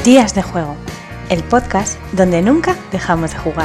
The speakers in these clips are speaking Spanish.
Días de Juego, el podcast donde nunca dejamos de jugar.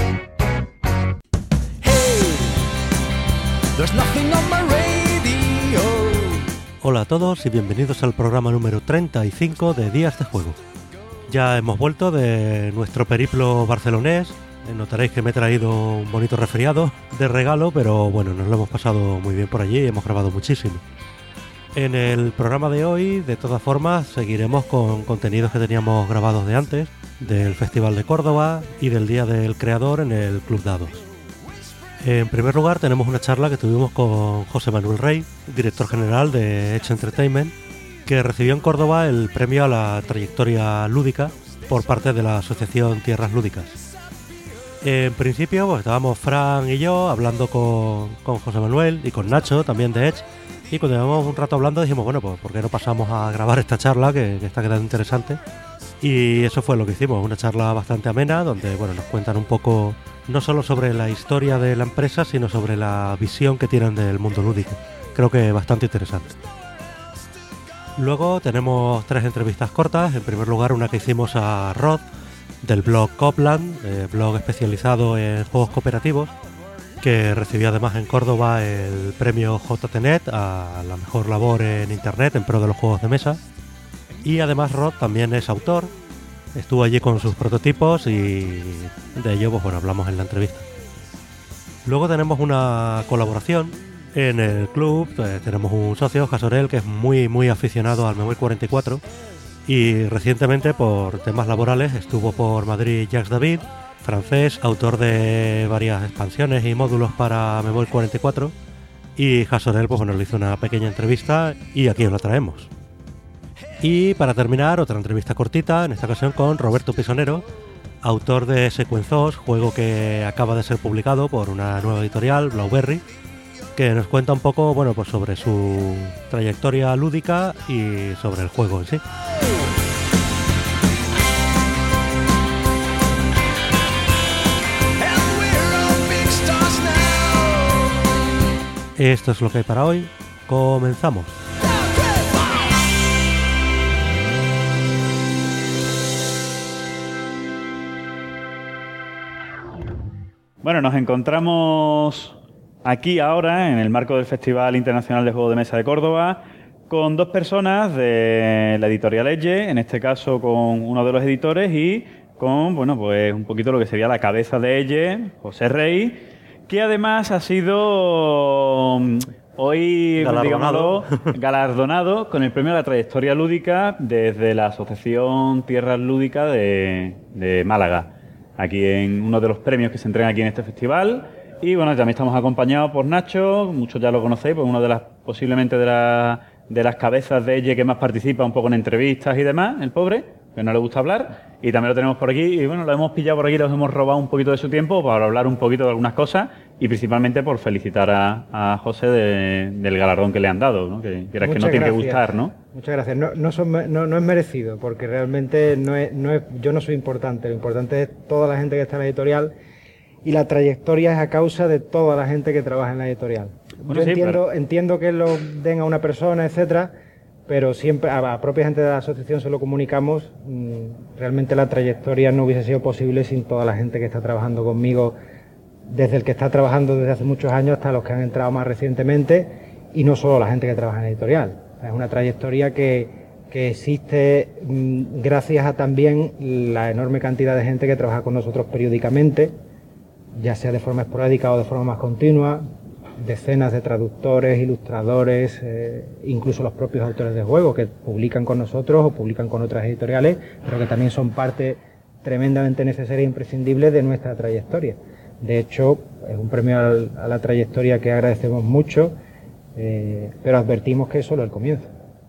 Hola a todos y bienvenidos al programa número 35 de Días de Juego. Ya hemos vuelto de nuestro periplo barcelonés. Notaréis que me he traído un bonito resfriado de regalo, pero bueno, nos lo hemos pasado muy bien por allí y hemos grabado muchísimo. En el programa de hoy, de todas formas, seguiremos con contenidos que teníamos grabados de antes, del Festival de Córdoba y del Día del Creador en el Club Dados. En primer lugar, tenemos una charla que tuvimos con José Manuel Rey, director general de Edge Entertainment, que recibió en Córdoba el premio a la trayectoria lúdica por parte de la Asociación Tierras Lúdicas. En principio, pues estábamos Fran y yo hablando con José Manuel y con Nacho, también de Edge, y cuando llevamos un rato hablando dijimos, bueno, pues ¿por qué no pasamos a grabar esta charla que está quedando interesante? Y eso fue lo que hicimos, una charla bastante amena donde, bueno, nos cuentan un poco no solo sobre la historia de la empresa, sino sobre la visión que tienen del mundo lúdico. Creo que bastante interesante. Luego tenemos 3 entrevistas cortas. En primer lugar, una que hicimos a Rod, del blog Copland, blog especializado en juegos cooperativos, que recibió además en Córdoba el premio JTNet a la mejor labor en internet en pro de los juegos de mesa. Y además Rod también es autor, estuvo allí con sus prototipos y de ello pues bueno, hablamos en la entrevista. Luego tenemos una colaboración en el club. Tenemos un socio, Jasorel, que es muy aficionado al Memory 44 y recientemente por temas laborales estuvo por Madrid Jacques David, francés, autor de varias expansiones y módulos para Memory 44, y Jasorel pues bueno, le hizo una pequeña entrevista y aquí os la traemos. Y para terminar, otra entrevista cortita, en esta ocasión con Roberto Pisonero, autor de Sequenzos, juego que acaba de ser publicado por una nueva editorial, Blauberry, que nos cuenta un poco, bueno, pues sobre su trayectoria lúdica y sobre el juego en sí. Esto es lo que hay para hoy. Comenzamos. Bueno, nos encontramos aquí ahora en el marco del Festival Internacional de Juegos de Mesa de Córdoba con 2 personas de la editorial Edge, en este caso con uno de los editores y con, bueno, pues un poquito lo que sería la cabeza de Edge, José Rey, que además ha sido hoy, digámoslo, galardonado con el premio a la trayectoria lúdica desde la Asociación Tierras Lúdicas de Málaga, aquí en uno de los premios que se entregan aquí en este festival. Y bueno, también estamos acompañados por Nacho, muchos ya lo conocéis, pues uno de las, posiblemente de las cabezas de ella que más participa un poco en entrevistas y demás, el pobre, que no le gusta hablar, y también lo tenemos por aquí, y bueno, lo hemos pillado por aquí, los hemos robado un poquito de su tiempo para hablar un poquito de algunas cosas, y principalmente por felicitar a José del galardón que le han dado, ¿no? Que quieras que no tiene que gustar, ¿no? Muchas gracias. No es merecido, porque realmente yo no soy importante. Lo importante es toda la gente que está en la editorial y la trayectoria es a causa de toda la gente que trabaja en la editorial. Bueno, yo entiendo que lo den a una persona, etcétera, pero siempre a la propia gente de la asociación se lo comunicamos. Realmente la trayectoria no hubiese sido posible sin toda la gente que está trabajando conmigo, desde el que está trabajando desde hace muchos años hasta los que han entrado más recientemente, y no solo la gente que trabaja en la editorial. Es una trayectoria que existe gracias a también la enorme cantidad de gente que trabaja con nosotros periódicamente, ya sea de forma esporádica o de forma más continua, decenas de traductores, ilustradores, incluso los propios autores de juegos que publican con nosotros o publican con otras editoriales, pero que también son parte tremendamente necesaria e imprescindible de nuestra trayectoria. De hecho, es un premio a la trayectoria que agradecemos mucho, pero advertimos que es solo el comienzo.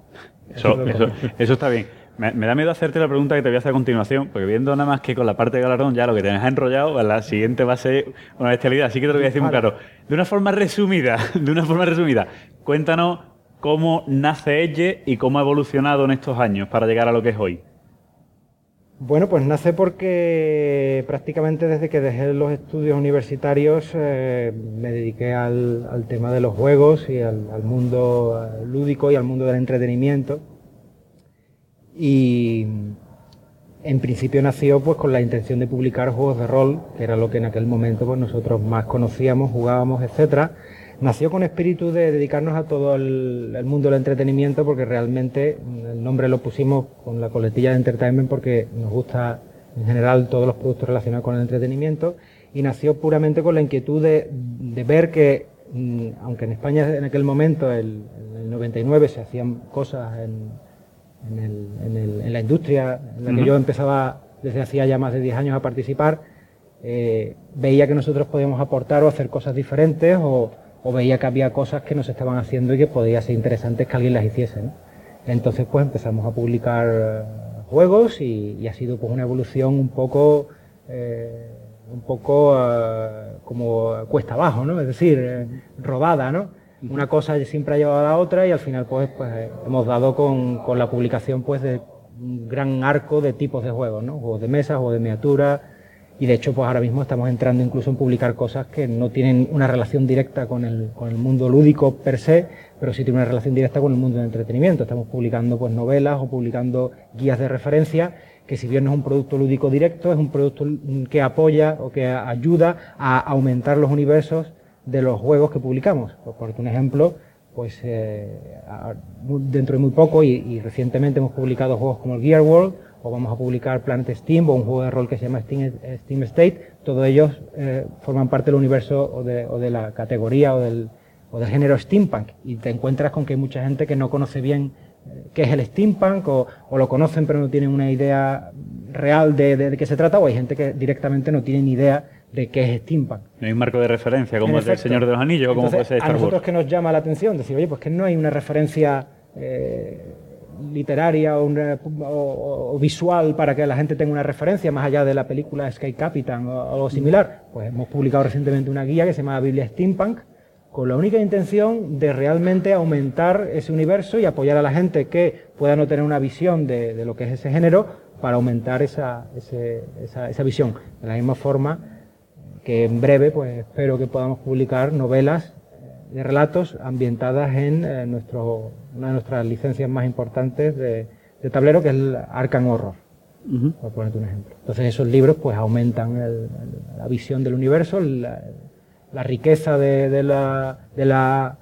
Eso está bien. Me da miedo hacerte la pregunta que te voy a hacer a continuación, porque viendo nada más que con la parte de galardón ya lo que te has enrollado, la siguiente va a ser una bestialidad, así que te lo voy a decir muy claro. De una forma resumida, cuéntanos cómo nace Edge y cómo ha evolucionado en estos años para llegar a lo que es hoy. Bueno, pues nace porque prácticamente desde que dejé los estudios universitarios me dediqué al tema de los juegos y al mundo lúdico y al mundo del entretenimiento. Y en principio nació pues con la intención de publicar juegos de rol, que era lo que en aquel momento pues nosotros más conocíamos, jugábamos, etcétera. Nació con espíritu de dedicarnos a todo el mundo del entretenimiento, porque realmente el nombre lo pusimos con la coletilla de entertainment porque nos gusta en general todos los productos relacionados con el entretenimiento, y nació puramente con la inquietud de ver que, aunque en España en aquel momento, en el 99, se hacían cosas en la industria en la que yo empezaba desde hacía ya más de 10 años a participar, veía que nosotros podíamos aportar o hacer cosas diferentes, o veía que había cosas que nos estaban haciendo y que podía ser interesantes que alguien las hiciese, ¿no? Entonces pues empezamos a publicar juegos y ha sido pues una evolución un poco como cuesta abajo, ¿no? Es decir, rodada, ¿no? Una cosa siempre ha llevado a la otra y al final pues hemos dado con la publicación pues de un gran arco de tipos de juegos, ¿no? Juegos de mesa, juegos de miniatura, y de hecho pues ahora mismo estamos entrando incluso en publicar cosas que no tienen una relación directa con el mundo lúdico per se, pero sí tienen una relación directa con el mundo del entretenimiento. Estamos publicando pues novelas o publicando guías de referencia, que si bien no es un producto lúdico directo, es un producto que apoya o que ayuda a aumentar los universos de los juegos que publicamos. Por un ejemplo, pues dentro de muy poco y recientemente hemos publicado juegos como el Gear World, o vamos a publicar Planet Steam, o un juego de rol que se llama Steam State. Todos ellos forman parte del universo o de la categoría o del género steampunk, y te encuentras con que hay mucha gente que no conoce bien qué es el steampunk, o lo conocen pero no tienen una idea real de qué se trata, o hay gente que directamente no tiene ni idea de qué es steampunk. No hay un marco de referencia como el del Señor de los Anillos o como puede ser Star Wars. A nosotros que nos llama la atención decir, oye, pues que no hay una referencia literaria o visual para que la gente tenga una referencia más allá de la película Sky Captain o algo similar. Pues hemos publicado recientemente una guía que se llama Biblia Steampunk, con la única intención de realmente aumentar ese universo y apoyar a la gente que pueda no tener una visión de lo que es ese género, para aumentar esa visión. De la misma forma que en breve pues espero que podamos publicar novelas de relatos ambientadas en una de nuestras licencias más importantes de tablero, que es el Arkham Horror, por ponerte un ejemplo. Entonces esos libros pues aumentan la visión del universo, la riqueza de la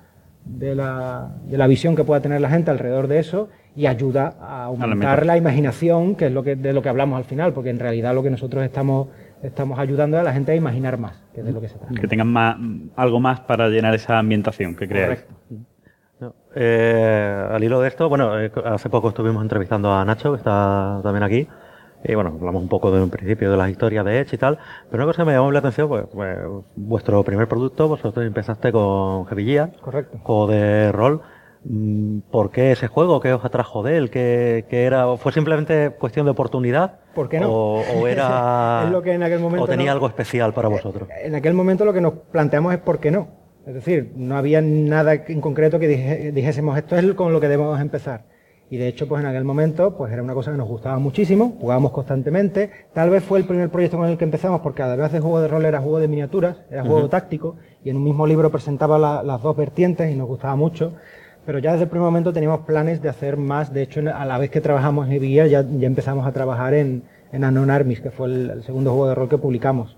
visión que pueda tener la gente alrededor de eso, y ayuda a aumentar la imaginación, que es de lo que hablamos al final, porque en realidad lo que nosotros estamos ayudando a la gente a imaginar más, que es de lo que se trata. Que tengan algo más para llenar esa ambientación que creáis. No, al hilo de esto, bueno, hace poco estuvimos entrevistando a Nacho, que está también aquí, y bueno, hablamos un poco de un principio de las historias de Edge y tal, pero una cosa que me llamó la atención, pues vuestro primer producto, vosotros empezaste con Heavy Gear, correcto, juego de rol. ¿Por qué ese juego? ¿Qué os atrajo de él? ¿Qué era? ¿Fue simplemente cuestión de oportunidad? ¿Por qué no? ¿O era es lo que en aquel momento o tenía algo especial para vosotros? En aquel momento lo que nos planteamos es ¿por qué no? Es decir, no había nada en concreto que dijésemos esto es con lo que debemos empezar. Y de hecho, pues en aquel momento pues era una cosa que nos gustaba muchísimo, jugábamos constantemente. Tal vez fue el primer proyecto con el que empezamos, porque además de juego de rol era juego de miniaturas, era juego táctico, y en un mismo libro presentaba las dos vertientes y nos gustaba mucho. Pero ya desde el primer momento teníamos planes de hacer más. De hecho, a la vez que trabajamos en Heavy Gear, ya empezamos a trabajar en Unknown Armies, que fue el segundo juego de rol que publicamos.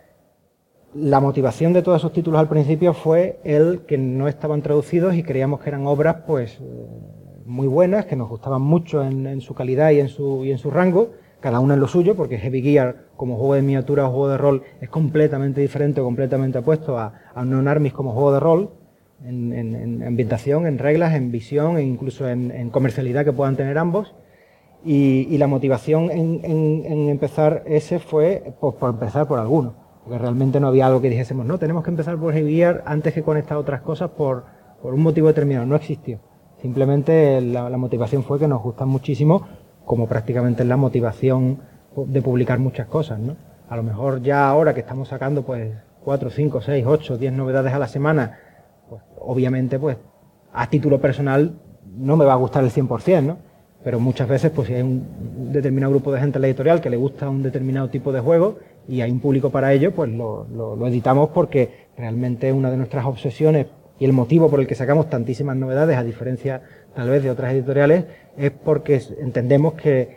La motivación de todos esos títulos al principio fue el que no estaban traducidos y creíamos que eran obras pues muy buenas, que nos gustaban mucho en su calidad y en su rango, cada una en lo suyo, porque Heavy Gear como juego de miniatura o juego de rol es completamente diferente o completamente opuesto a Unknown Armies como juego de rol, en ambientación, en reglas, en visión e incluso en comercialidad que puedan tener ambos. Y la motivación en empezar ese fue por empezar por alguno, porque realmente no había algo que dijésemos, no, tenemos que empezar por Heavy Gear antes que con estas otras cosas por un motivo determinado, no existió. Simplemente la motivación fue que nos gustan muchísimo, como prácticamente es la motivación de publicar muchas cosas, ¿no? A lo mejor ya ahora que estamos sacando pues 4, 5, 6, 8, 10 novedades a la semana, pues obviamente pues a título personal no me va a gustar el 100%, ¿no? Pero muchas veces pues si hay un determinado grupo de gente en la editorial que le gusta un determinado tipo de juego y hay un público para ello, pues lo editamos, porque realmente una de nuestras obsesiones y el motivo por el que sacamos tantísimas novedades, a diferencia tal vez de otras editoriales, es porque entendemos que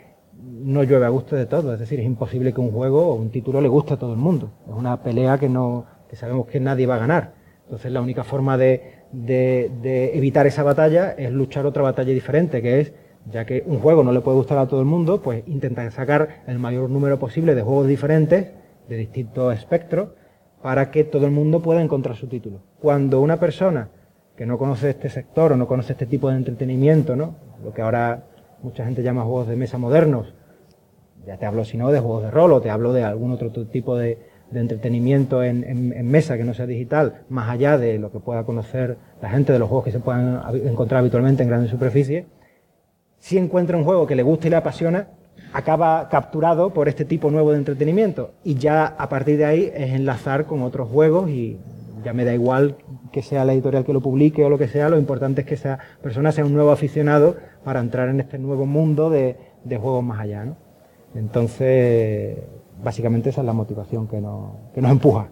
no llueve a gusto de todo. Es decir, es imposible que un juego o un título le guste a todo el mundo. Es una pelea que sabemos que nadie va a ganar. Entonces la única forma de evitar esa batalla es luchar otra batalla diferente, que es, ya que un juego no le puede gustar a todo el mundo, pues intentar sacar el mayor número posible de juegos diferentes, de distintos espectros, para que todo el mundo pueda encontrar su título. Cuando una persona que no conoce este sector o no conoce este tipo de entretenimiento, ¿no?, lo que ahora mucha gente llama juegos de mesa modernos, ya te hablo si no de juegos de rol o te hablo de algún otro tipo de entretenimiento en mesa que no sea digital, más allá de lo que pueda conocer la gente de los juegos que se puedan encontrar habitualmente en grandes superficies, si encuentra un juego que le gusta y le apasiona, acaba capturado por este tipo nuevo de entretenimiento y ya a partir de ahí es enlazar con otros juegos y ya me da igual que sea la editorial que lo publique o lo que sea, lo importante es que esa persona sea un nuevo aficionado para entrar en este nuevo mundo de juegos más allá, ¿no? Entonces, básicamente esa es la motivación que nos empuja.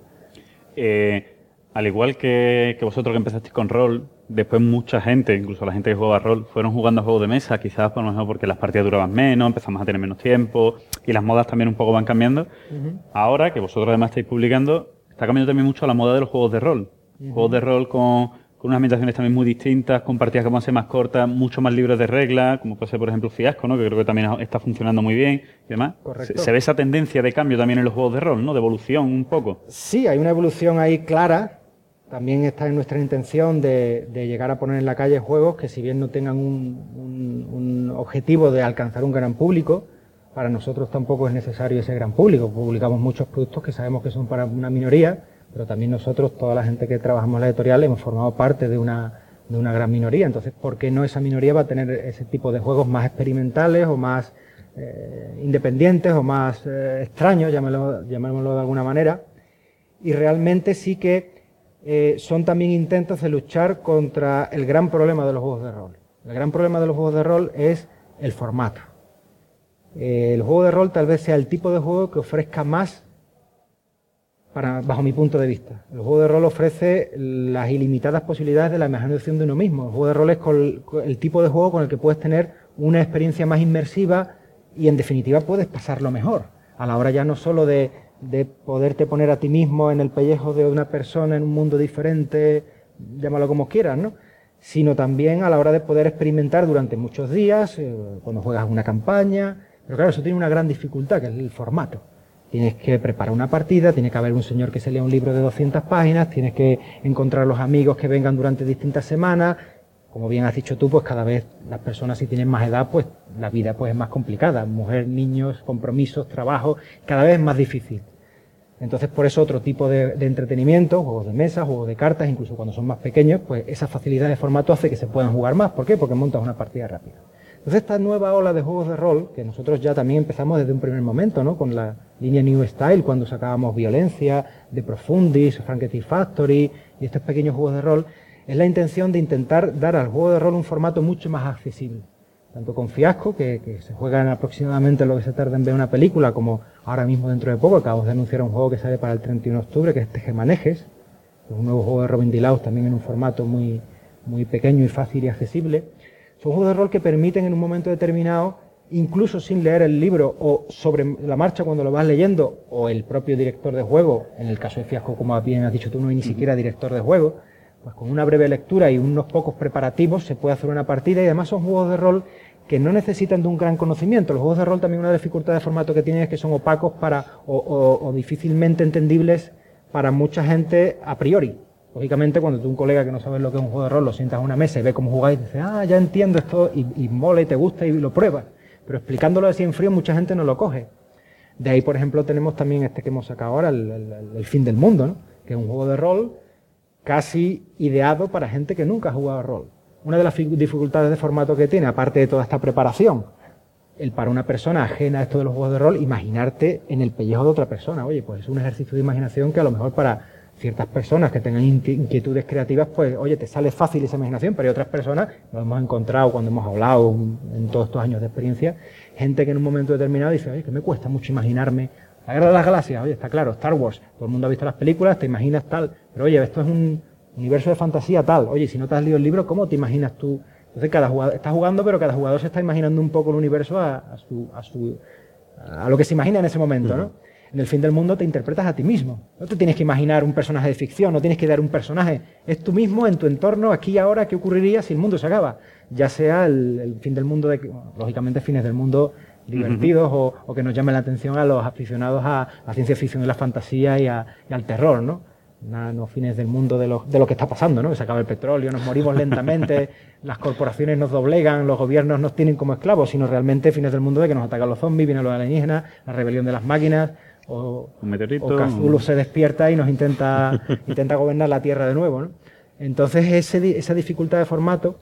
Al igual que vosotros que empezasteis con rol, después mucha gente, incluso la gente que jugaba rol, fueron jugando a juegos de mesa, quizás por lo menos porque las partidas duraban menos, empezamos a tener menos tiempo y las modas también un poco van cambiando. Ahora que vosotros además estáis publicando, está cambiando también mucho la moda de los juegos de rol. Juegos de rol con unas ambientaciones también muy distintas, con partidas que van a ser más cortas, mucho más libres de reglas, como puede ser por ejemplo Fiasco, ¿no?, que creo que también está funcionando muy bien y demás. Correcto. Se ve esa tendencia de cambio también en los juegos de rol, ¿no?, de evolución un poco. Sí, hay una evolución ahí clara. También está en nuestra intención de llegar a poner en la calle juegos que, si bien no tengan un objetivo de alcanzar un gran público, para nosotros tampoco es necesario ese gran público. Publicamos muchos productos que sabemos que son para una minoría, pero también nosotros, toda la gente que trabajamos en la editorial, hemos formado parte de una gran minoría. Entonces, ¿por qué no esa minoría va a tener ese tipo de juegos más experimentales o más independientes o más extraños, llamémoslo de alguna manera? Y realmente sí que son también intentos de luchar contra el gran problema de los juegos de rol. El gran problema de los juegos de rol es el formato. El juego de rol tal vez sea el tipo de juego que ofrezca más, bajo mi punto de vista. El juego de rol ofrece las ilimitadas posibilidades de la imaginación de uno mismo. El juego de rol es el tipo de juego con el que puedes tener una experiencia más inmersiva y, en definitiva, puedes pasarlo mejor. A la hora ya no solo de poderte poner a ti mismo en el pellejo de una persona en un mundo diferente, llámalo como quieras, ¿no?, sino también a la hora de poder experimentar durante muchos días, cuando juegas una campaña. Pero claro, eso tiene una gran dificultad, que es el formato. Tienes que preparar una partida, tiene que haber un señor que se lea un libro de 200 páginas, tienes que encontrar los amigos que vengan durante distintas semanas. Como bien has dicho tú, pues cada vez las personas, si tienen más edad, pues la vida pues es más complicada. Mujer, niños, compromisos, trabajo, cada vez es más difícil. Entonces, por eso otro tipo de entretenimiento, juegos de mesa, juegos de cartas, incluso cuando son más pequeños, pues esa facilidad de formato hace que se puedan jugar más. ¿Por qué? Porque montas una partida rápida. Entonces, esta nueva ola de juegos de rol, que nosotros ya también empezamos desde un primer momento, ¿no?, con la línea New Style, cuando sacábamos Violencia, De Profundis, Frankenstein Factory y estos pequeños juegos de rol, es la intención de intentar dar al juego de rol un formato mucho más accesible. Tanto con Fiasco, que se juega en aproximadamente lo que se tarda en ver una película, como ahora mismo dentro de poco acabamos de anunciar un juego que sale para el 31 de octubre, que es Tejemanejes, que es un nuevo juego de Robin Dilaus, también en un formato muy pequeño y fácil y accesible. Son juegos de rol que permiten en un momento determinado, incluso sin leer el libro o sobre la marcha cuando lo vas leyendo, o el propio director de juego, en el caso de Fiasco, como bien has dicho tú, no hay ni siquiera director de juego, pues con una breve lectura y unos pocos preparativos se puede hacer una partida. Y además son juegos de rol que no necesitan de un gran conocimiento. Los juegos de rol también, una dificultad de formato que tienen es que son opacos o difícilmente entendibles para mucha gente a priori. Lógicamente, cuando tú, un colega que no sabes lo que es un juego de rol, lo sientas en una mesa y ve cómo jugáis y dices, ya entiendo esto, y mola y te gusta y lo pruebas. Pero explicándolo así en frío, mucha gente no lo coge. De ahí, por ejemplo, tenemos también este que hemos sacado ahora, el Fin del Mundo, ¿no?, que es un juego de rol casi ideado para gente que nunca ha jugado a rol. Una de las dificultades de formato que tiene, aparte de toda esta preparación, para una persona ajena a esto de los juegos de rol, imaginarte en el pellejo de otra persona. Oye, pues es un ejercicio de imaginación que a lo mejor para ciertas personas que tengan inquietudes creativas, pues oye, te sale fácil esa imaginación, pero hay otras personas, lo hemos encontrado cuando hemos hablado en todos estos años de experiencia, gente que en un momento determinado dice, oye, que me cuesta mucho imaginarme la Guerra de las Galaxias. Oye, está claro, Star Wars, todo el mundo ha visto las películas, te imaginas tal, pero oye, esto es un universo de fantasía tal. Oye, si no te has leído el libro, ¿cómo te imaginas tú Entonces cada jugador está jugando, pero cada jugador se está imaginando un poco el universo a lo que se imagina en ese momento, ¿no? En el fin del mundo te interpretas a ti mismo. No te tienes que imaginar un personaje de ficción, no tienes que dar un personaje. Es tú mismo en tu entorno, aquí y ahora, qué ocurriría si el mundo se acaba. Ya sea el fin del mundo, lógicamente fines del mundo divertidos o que nos llamen la atención a los aficionados a la ciencia ficción y la fantasía y al terror, ¿no? No fines del mundo de lo que está pasando, ¿no? Que se acaba el petróleo, nos morimos lentamente, las corporaciones nos doblegan, los gobiernos nos tienen como esclavos, sino realmente fines del mundo de que nos atacan los zombies, vienen los alienígenas, la rebelión de las máquinas, o Cthulhu se despierta y nos intenta gobernar la Tierra de nuevo, ¿no? Entonces esa dificultad de formato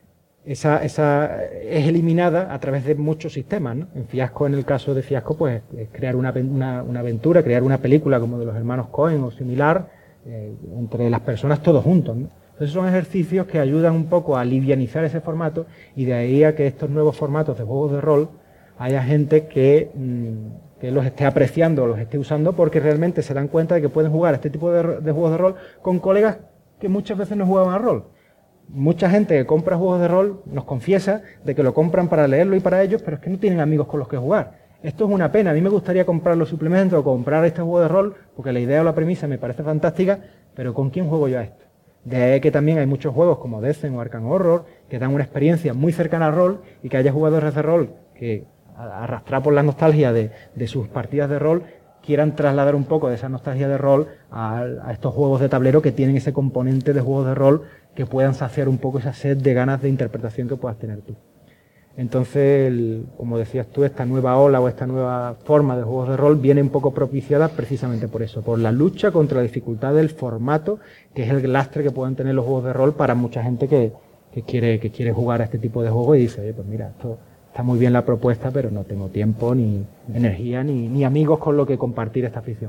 esa es eliminada a través de muchos sistemas, ¿no? En Fiasco, en el caso de Fiasco, pues es crear una aventura, crear una película como de los hermanos Coen o similar, entre las personas todos juntos, ¿no? Entonces son ejercicios que ayudan un poco a livianizar ese formato, y de ahí a que estos nuevos formatos de juegos de rol haya gente que los esté apreciando o los esté usando, porque realmente se dan cuenta de que pueden jugar este tipo de juegos de rol con colegas que muchas veces no jugaban a rol. Mucha gente que compra juegos de rol nos confiesa de que lo compran para leerlo y para ellos, pero es que no tienen amigos con los que jugar. Esto es una pena. A mí me gustaría comprar los suplementos o comprar este juego de rol, porque la idea o la premisa me parece fantástica, pero ¿con quién juego yo a esto? De ahí que también hay muchos juegos como Descent o Arkham Horror que dan una experiencia muy cercana al rol, y que haya jugadores de rol que, arrastrados por la nostalgia de sus partidas de rol, quieran trasladar un poco de esa nostalgia de rol a estos juegos de tablero que tienen ese componente de juegos de rol, que puedan saciar un poco esa sed de ganas de interpretación que puedas tener tú. Entonces, como decías tú, esta nueva ola o esta nueva forma de juegos de rol viene un poco propiciada precisamente por eso, por la lucha contra la dificultad del formato, que es el lastre que pueden tener los juegos de rol para mucha gente que quiere jugar a este tipo de juegos y dice, oye, pues mira, esto está muy bien la propuesta, pero no tengo tiempo, ni energía, ni amigos con los que compartir esta afición.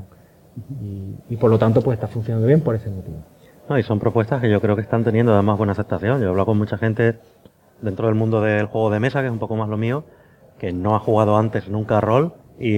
Y por lo tanto, pues está funcionando bien por ese motivo. No, y son propuestas que yo creo que están teniendo además buena aceptación. Yo he hablado con mucha gente dentro del mundo del juego de mesa, que es un poco más lo mío, que no ha jugado antes nunca a rol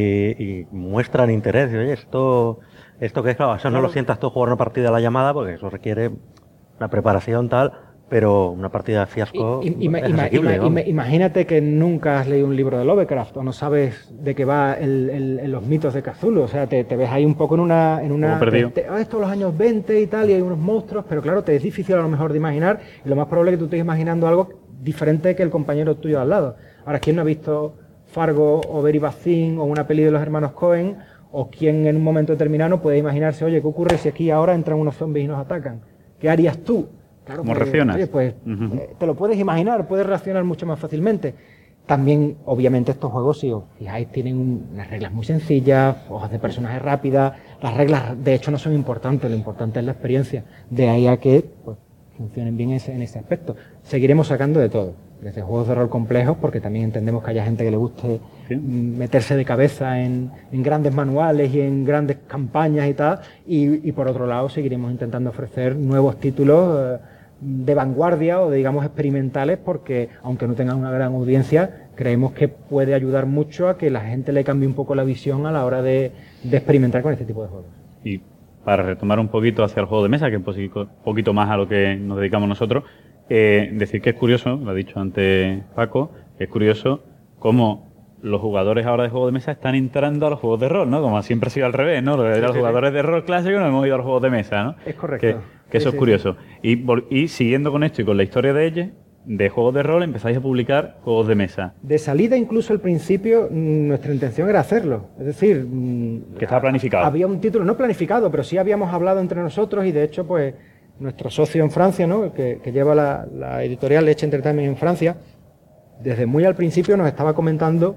y muestran interés. Y, oye, esto que es, claro, eso no lo sientas tú jugar una partida a la llamada, porque eso requiere una preparación tal, pero una partida de Fiasco es asequible, ¿no? Imagínate que nunca has leído un libro de Lovecraft o no sabes de qué va los mitos de Cthulhu. O sea, te ves ahí un poco en una esto los años 20 y tal, y hay unos monstruos, pero claro, te es difícil a lo mejor de imaginar, y lo más probable es que tú estés imaginando algo diferente que el compañero tuyo al lado. Ahora, ¿quién no ha visto Fargo o Very Bad Thing o una peli de los hermanos Coen? O quién en un momento determinado no puede imaginarse, oye, ¿qué ocurre si aquí ahora entran unos zombies y nos atacan? ¿Qué harías tú? Claro, ¿Cómo reaccionas? Oye, pues te lo puedes imaginar, puedes reaccionar mucho más fácilmente. También, obviamente, estos juegos, si os fijáis, tienen unas reglas muy sencillas, hojas de personajes rápidas. Las reglas, de hecho, no son importantes, lo importante es la experiencia. De ahí a que pues, funcionen bien en ese aspecto. Seguiremos sacando de todo, desde juegos de rol complejos, porque también entendemos que haya gente que le guste meterse de cabeza en grandes manuales y en grandes campañas y tal, y por otro lado seguiremos intentando ofrecer nuevos títulos de vanguardia o digamos experimentales, porque aunque no tengan una gran audiencia, creemos que puede ayudar mucho a que la gente le cambie un poco la visión a la hora de experimentar con este tipo de juegos. Y para retomar un poquito hacia el juego de mesa, que es un poquito más a lo que nos dedicamos nosotros, decir que es curioso, lo ha dicho antes Paco, que es curioso cómo los jugadores ahora de juegos de mesa están entrando a los juegos de rol, ¿no? Como siempre ha sido al revés, ¿no? Los jugadores de rol clásicos nos hemos ido a los juegos de mesa, ¿no? Es correcto. Que eso es curioso. Y siguiendo con esto y con la historia de ellos, de juegos de rol, empezáis a publicar juegos de mesa. De salida, incluso al principio, nuestra intención era hacerlo. Es decir, que estaba planificado. Había un título, no planificado, pero sí habíamos hablado entre nosotros, y de hecho, pues, nuestro socio en Francia, ¿no? que lleva la editorial Leche Entertainment en Francia, desde muy al principio nos estaba comentando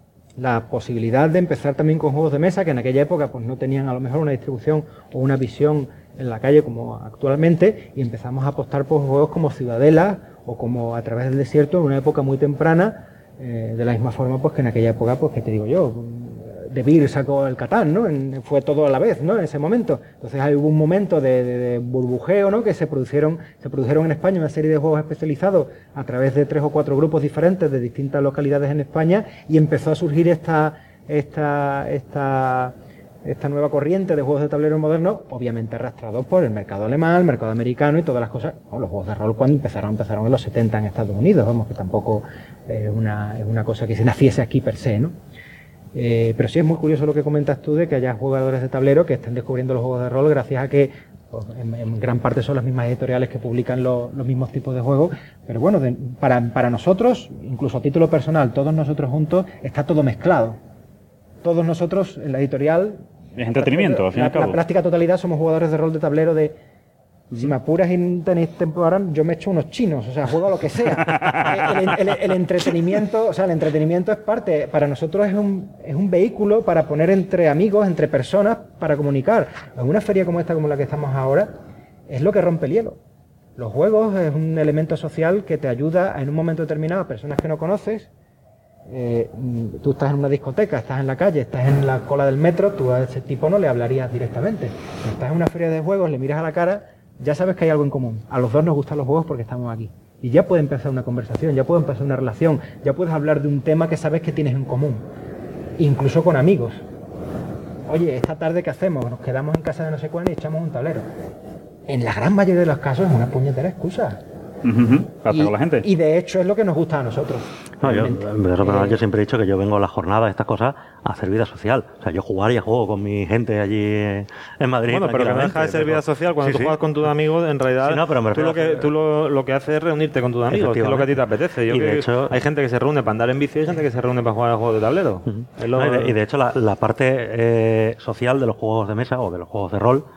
la posibilidad de empezar también con juegos de mesa, que en aquella época pues no tenían a lo mejor una distribución o una visión en la calle como actualmente, y empezamos a apostar por juegos como Ciudadela o como A través del desierto en una época muy temprana, de la misma forma pues que en aquella época, pues que te digo yo, De Beer sacó el Catán, ¿no? Fue todo a la vez, ¿no? En ese momento. Entonces hubo un momento de burbujeo, ¿no? Que se produjeron en España una serie de juegos especializados a través de 3 o 4 grupos diferentes de distintas localidades en España, y empezó a surgir esta esta nueva corriente de juegos de tablero modernos, obviamente arrastrados por el mercado alemán, el mercado americano y todas las cosas. Bueno, los juegos de rol cuando empezaron en los 70 en Estados Unidos, vamos, que tampoco es una cosa que se naciese aquí per se, ¿no? Pero sí es muy curioso lo que comentas tú de que haya jugadores de tablero que estén descubriendo los juegos de rol gracias a que pues, en gran parte son las mismas editoriales que publican los mismos tipos de juegos, pero bueno, para nosotros, incluso a título personal, todos nosotros juntos, está todo mezclado. Todos nosotros en la editorial... Es entretenimiento, al fin y al cabo. La práctica totalidad somos jugadores de rol de tablero si me apuras y tenéis temporada, yo me echo unos chinos, o sea, juego a lo que sea. El entretenimiento, o sea, el entretenimiento es parte, para nosotros es un vehículo para poner entre amigos, entre personas, para comunicar. En una feria como esta, como la que estamos ahora, es lo que rompe el hielo. Los juegos es un elemento social que te ayuda en un momento determinado a personas que no conoces. Tú estás en una discoteca, estás en la calle, estás en la cola del metro, tú a ese tipo no le hablarías directamente. Si estás en una feria de juegos, le miras a la cara, ya sabes que hay algo en común. A los dos nos gustan los juegos porque estamos aquí. Y ya puede empezar una conversación, ya puede empezar una relación, ya puedes hablar de un tema que sabes que tienes en común. Incluso con amigos. Oye, esta tarde ¿qué hacemos? Nos quedamos en casa de no sé cuál y echamos un tablero. En la gran mayoría de los casos es una puñetera excusa. Para estar con la gente. Y de hecho es lo que nos gusta a nosotros. No, yo siempre he dicho que yo vengo a las jornadas, estas cosas, a hacer vida social. O sea, yo jugar y juego con mi gente allí en Madrid. Bueno, pero que no deja de ser vida social. Cuando tú juegas con tus amigos, en realidad, sí, no, pero tú lo que haces es reunirte con tus amigos, que es lo que a ti te apetece. Y de hecho, hay gente que se reúne para andar en bici y hay gente que se reúne para jugar a juegos de tablero. Y de hecho, la parte social de los juegos de mesa o de los juegos de rol,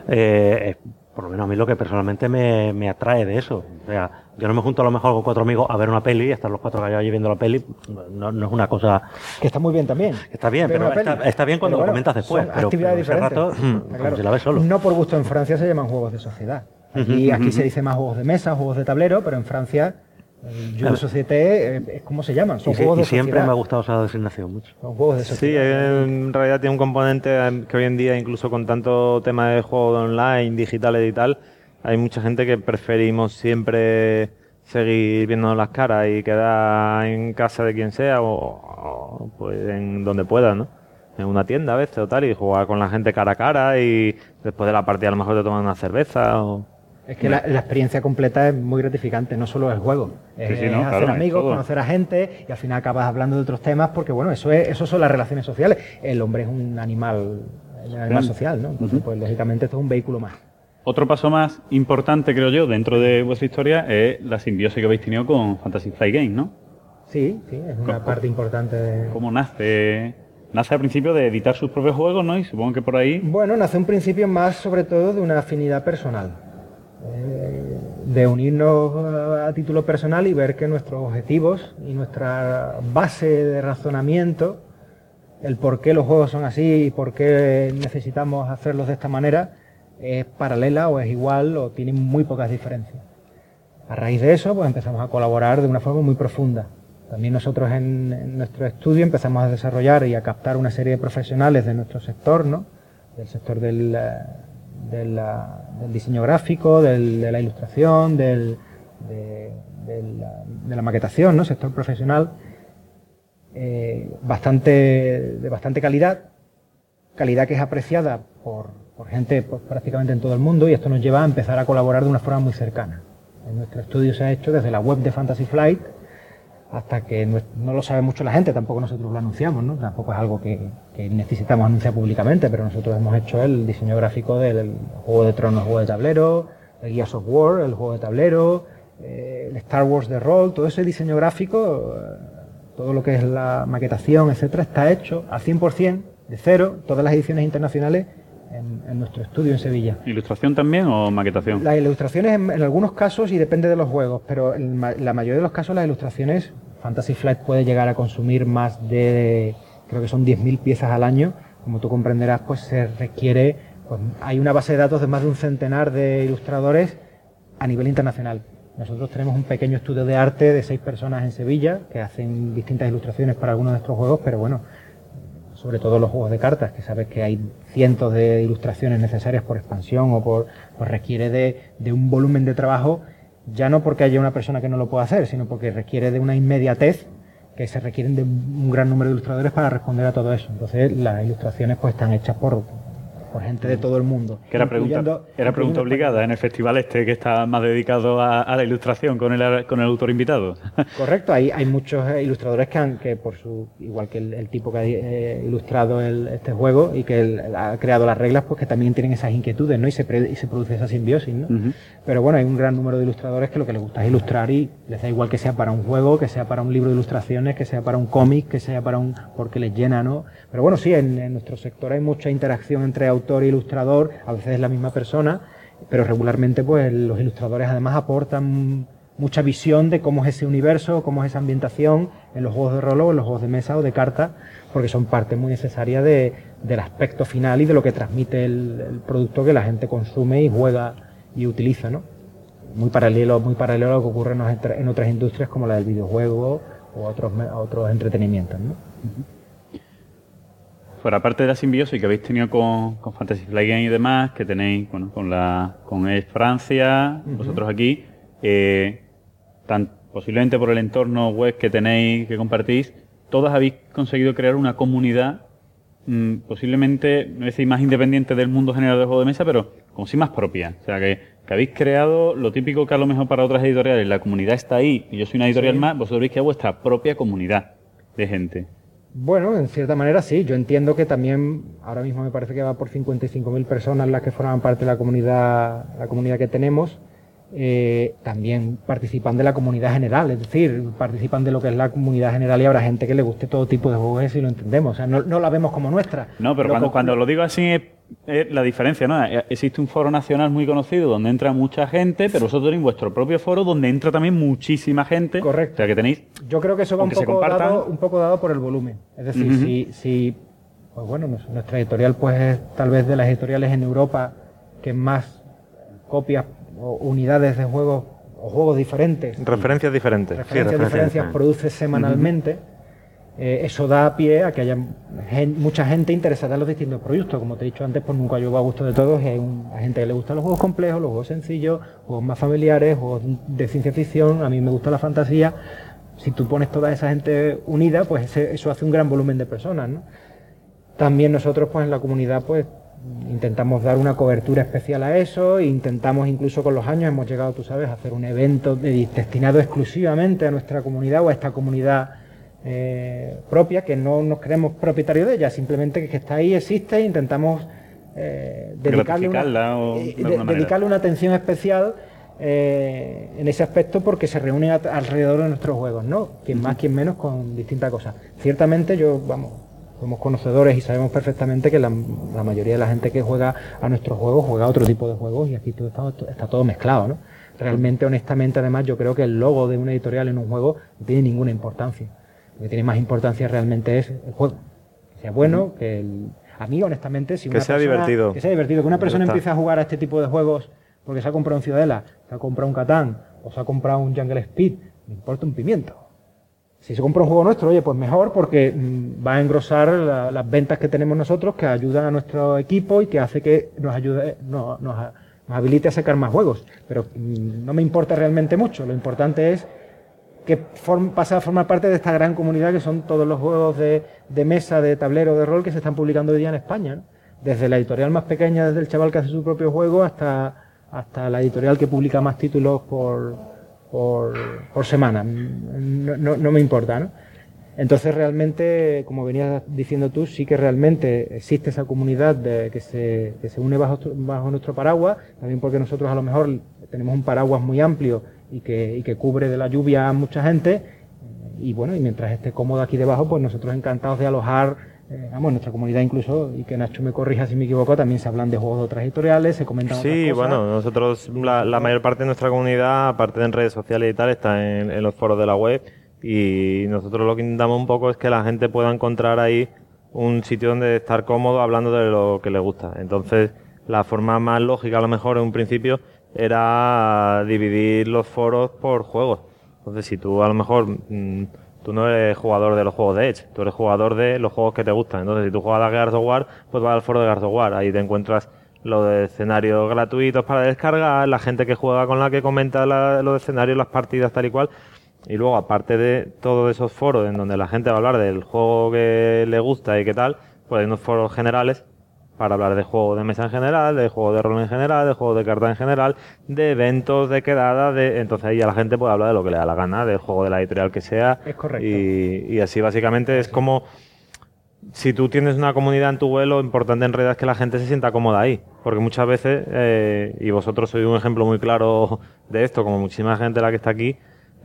por lo menos a mí lo que personalmente me atrae de eso. O sea, yo no me junto a lo mejor con 4 amigos a ver una peli y estar los 4 callados allí viendo la peli, no es una cosa... Que está muy bien también. Está bien, pero está bien cuando lo comentas después. Son actividades diferentes. Rato, claro. si la ves solo. No por gusto, en Francia se llaman juegos de sociedad. Aquí se dice más juegos de mesa, juegos de tablero, pero en Francia... El Jeu de Société es como se llaman, son juegos de sociedad. Y siempre me ha gustado esa designación mucho. Son juegos de sociedad. Sí, en realidad tiene un componente que hoy en día, incluso con tanto tema de juegos online, digitales y tal, hay mucha gente que preferimos siempre seguir viéndonos las caras y quedar en casa de quien sea o pues en donde pueda, ¿no? En una tienda a veces o tal, y jugar con la gente cara a cara y después de la partida a lo mejor te toman una cerveza o... Es que la experiencia completa es muy gratificante, no solo el juego. Es hacer amigos, conocer a gente y al final acabas hablando de otros temas porque, bueno, eso son las relaciones sociales. El hombre es un animal social, ¿no? Entonces, pues lógicamente esto es un vehículo más. Otro paso más importante, creo yo, dentro de vuestra historia es la simbiosis que habéis tenido con Fantasy Flight Games, ¿no? Sí, es una parte importante de... ¿Cómo nace? Nace al principio de editar sus propios juegos, ¿no? Y supongo que por ahí... Bueno, nace un principio más sobre todo de una afinidad personal. De unirnos a título personal y ver que nuestros objetivos y nuestra base de razonamiento, el por qué los juegos son así y por qué necesitamos hacerlos de esta manera, es paralela o es igual o tiene muy pocas diferencias. A raíz de eso, pues empezamos a colaborar de una forma muy profunda. También nosotros en nuestro estudio empezamos a desarrollar y a captar una serie de profesionales de nuestro sector, ¿no? Del sector del diseño gráfico, de la ilustración, de la maquetación, ¿no? Sector profesional, de bastante calidad que es apreciada por gente pues, prácticamente en todo el mundo, y esto nos lleva a empezar a colaborar de una forma muy cercana. En nuestro estudio se ha hecho desde la web de Fantasy Flight hasta que no lo sabe mucho la gente, tampoco nosotros lo anunciamos, ¿no? Tampoco es algo que necesitamos anunciar públicamente, pero nosotros hemos hecho el diseño gráfico del Juego de Tronos, el juego de tablero, el Gears of War, el juego de tablero, el Star Wars de rol, todo ese diseño gráfico, todo lo que es la maquetación, etcétera, está hecho al 100%, de cero, todas las ediciones internacionales en nuestro estudio en Sevilla. ¿Ilustración también o maquetación? Las ilustraciones en algunos casos y depende de los juegos, pero en la mayoría de los casos las ilustraciones, Fantasy Flight puede llegar a consumir más de, creo que son 10.000 piezas al año. Como tú comprenderás, pues se requiere, pues hay una base de datos de más de un centenar de ilustradores a nivel internacional. Nosotros tenemos un pequeño estudio de arte de 6 personas en Sevilla que hacen distintas ilustraciones para algunos de nuestros juegos, pero bueno, sobre todo los juegos de cartas, que sabes que hay cientos de ilustraciones necesarias por expansión o pues requiere de un volumen de trabajo, ya no porque haya una persona que no lo pueda hacer, sino porque requiere de una inmediatez que se requieren de un gran número de ilustradores para responder a todo eso. Entonces las ilustraciones pues están hechas por gente de todo el mundo. Que era pregunta obligada en el festival este que está más dedicado a la ilustración con el autor invitado. Correcto, hay muchos ilustradores que por su, igual que el tipo que ha ilustrado este juego y que ha creado las reglas, pues que también tienen esas inquietudes, ¿no? Y se produce esa simbiosis, ¿no? Uh-huh. Pero bueno, hay un gran número de ilustradores que lo que les gusta es ilustrar y les da igual que sea para un juego, que sea para un libro de ilustraciones, que sea para un cómic, que sea porque les llena, ¿no? Pero bueno, sí, en nuestro sector hay mucha interacción entre autor e ilustrador, a veces es la misma persona, pero regularmente pues los ilustradores además aportan mucha visión de cómo es ese universo, cómo es esa ambientación en los juegos de rol o en los juegos de mesa o de cartas, porque son parte muy necesaria del aspecto final y de lo que transmite el producto que la gente consume y juega y utiliza, ¿no? Muy paralelo a lo que ocurre en otras industrias como la del videojuego o otros entretenimientos, ¿no? Uh-huh. Fuera parte de la simbiosis que habéis tenido con Fantasy Flight Games y demás, que tenéis con Edge Francia, uh-huh. Vosotros aquí, posiblemente por el entorno web que tenéis, que compartís, todas habéis conseguido crear una comunidad posiblemente, no decir más independiente del mundo general del juego de mesa, pero como si más propia. O sea, que habéis creado lo típico que a lo mejor para otras editoriales la comunidad está ahí y yo soy una editorial más, vosotros habéis creado vuestra propia comunidad de gente. Bueno, en cierta manera sí. Yo entiendo que también ahora mismo me parece que va por 55.000 personas las que forman parte de la comunidad que tenemos. También participan de la comunidad general, es decir, participan de lo que es la comunidad general y habrá gente que le guste todo tipo de juegos y lo entendemos. O sea, no la vemos como nuestra. No, pero cuando lo digo así es la diferencia, ¿no? Existe un foro nacional muy conocido donde entra mucha gente, pero vosotros tenéis vuestro propio foro donde entra también muchísima gente. Correcto. O sea, que tenéis... Yo creo que eso va un poco dado por el volumen. Es decir, uh-huh. si pues bueno, nuestra editorial pues es tal vez de las editoriales en Europa que más copias o unidades de juegos o juegos diferentes. Referencias diferentes. Referencias produce semanalmente. Uh-huh. Eso da pie a que haya mucha gente interesada en los distintos proyectos. Como te he dicho antes, pues nunca llegó a gusto de todos y hay gente que le gustan los juegos complejos, los juegos sencillos, juegos más familiares, juegos de ciencia ficción. A mí me gusta la fantasía. Si tú pones toda esa gente unida, pues eso hace un gran volumen de personas, ¿no? También nosotros, pues en la comunidad, pues intentamos dar una cobertura especial a eso e intentamos incluso con los años hemos llegado, tú sabes, a hacer un evento destinado exclusivamente a nuestra comunidad o a esta comunidad propia, que no nos creemos propietarios de ella, simplemente que está ahí, existe e intentamos dedicarle una atención especial en ese aspecto porque se reúnen alrededor de nuestros juegos, ¿no? Quien más, quien menos, con distintas cosas. Ciertamente somos conocedores y sabemos perfectamente que la mayoría de la gente que juega a nuestros juegos juega a otro tipo de juegos y aquí está todo mezclado, ¿no? Realmente, honestamente, además, yo creo que el logo de una editorial en un juego no tiene ninguna importancia. Lo que tiene más importancia realmente es el juego. Que sea bueno, a mí, honestamente, que sea divertido. Que sea divertido. Que una persona empiece a jugar a este tipo de juegos porque se ha comprado un Ciudadela, se ha comprado un Catán o se ha comprado un Jungle Speed, me importa un pimiento. Si se compra un juego nuestro, oye, pues mejor porque va a engrosar las ventas que tenemos nosotros, que ayudan a nuestro equipo y que hace que nos habilite a sacar más juegos. Pero no me importa realmente mucho. Lo importante es que pasa a formar parte de esta gran comunidad que son todos los juegos de mesa, de tablero, de rol que se están publicando hoy día en España, ¿no? Desde la editorial más pequeña, desde el chaval que hace su propio juego, hasta la editorial que publica más títulos por semana. No me importa, ¿no? Entonces realmente, como venías diciendo tú, sí que realmente existe esa comunidad que se une bajo nuestro paraguas, también porque nosotros a lo mejor tenemos un paraguas muy amplio y que cubre de la lluvia a mucha gente, y bueno, y mientras esté cómodo aquí debajo, pues nosotros encantados de alojar, nuestra comunidad incluso, y que Nacho me corrija si me equivoco, también se hablan de juegos de otras editoriales, se comentan otras cosas. Sí, bueno, nosotros, la mayor parte de nuestra comunidad, aparte de en redes sociales y tal, está en los foros de la web, y nosotros lo que intentamos un poco es que la gente pueda encontrar ahí un sitio donde estar cómodo hablando de lo que le gusta. Entonces, la forma más lógica, a lo mejor en un principio, era dividir los foros por juegos. Entonces, si tú a lo mejor tú no eres jugador de los juegos de Edge, tú eres jugador de los juegos que te gustan. Entonces, si tú juegas a Gears of War, pues vas al foro de Gears of War. Ahí te encuentras los de escenarios gratuitos para descargar, la gente que juega con la que comenta los escenarios, las partidas, tal y cual. Y luego, aparte de todos esos foros en donde la gente va a hablar del juego que le gusta y qué tal, pues hay unos foros generales para hablar de juegos de mesa en general, de juegos de rol en general, de juegos de cartas en general, de eventos, de quedadas, entonces ahí ya la gente puede hablar de lo que le da la gana, del juego de la editorial que sea. Es correcto. Y así básicamente es como, si tú tienes una comunidad en tu web, lo importante en realidad es que la gente se sienta cómoda ahí, porque muchas veces, y vosotros sois un ejemplo muy claro de esto, como muchísima gente la que está aquí,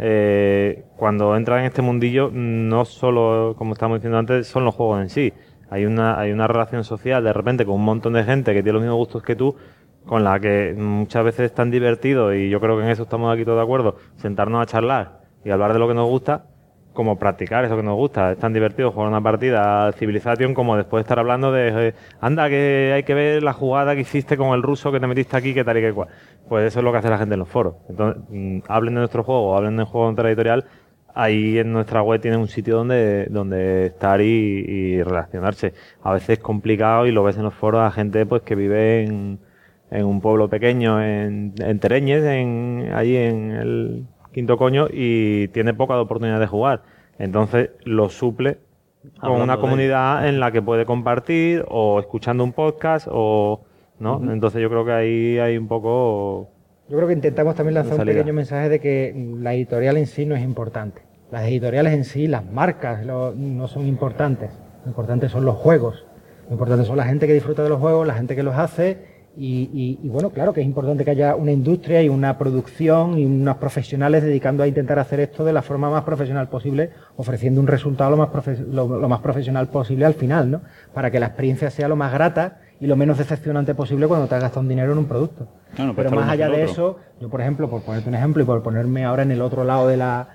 cuando entras en este mundillo, no solo, como estábamos diciendo antes, son los juegos en sí. Hay una relación social de repente con un montón de gente que tiene los mismos gustos que tú, con la que muchas veces es tan divertido, y yo creo que en eso estamos aquí todos de acuerdo, sentarnos a charlar y hablar de lo que nos gusta, como practicar eso que nos gusta. Es tan divertido jugar una partida Civilization como después estar hablando de anda, que hay que ver la jugada que hiciste con el ruso que te metiste aquí, que tal y que cual. Pues eso es lo que hace la gente en los foros. Entonces, hablen de nuestro juego, hablen del juego de otra editorial. Ahí en nuestra web tienen un sitio donde estar y relacionarse. A veces es complicado y lo ves en los foros a gente pues que vive en un pueblo pequeño, en Tereñes, allí en el Quinto Coño, y tiene poca oportunidad de jugar. Entonces lo suple con una comunidad en la que puede compartir o escuchando un podcast o ¿no? Entonces yo creo que ahí hay un poco... Yo creo que intentamos también lanzar un pequeño mensaje de que la editorial en sí no es importante. Las editoriales en sí, las marcas, no son importantes. Lo importante son los juegos. Lo importante son la gente que disfruta de los juegos, la gente que los hace. Y bueno, claro que es importante que haya una industria y una producción y unos profesionales dedicando a intentar hacer esto de la forma más profesional posible, ofreciendo un resultado lo más profesional posible al final, ¿no? Para que la experiencia sea lo más grata y lo menos decepcionante posible cuando te has gastado un dinero en un producto. Claro, pero más allá de eso, yo por ejemplo, por ponerte un ejemplo y por ponerme ahora en el otro lado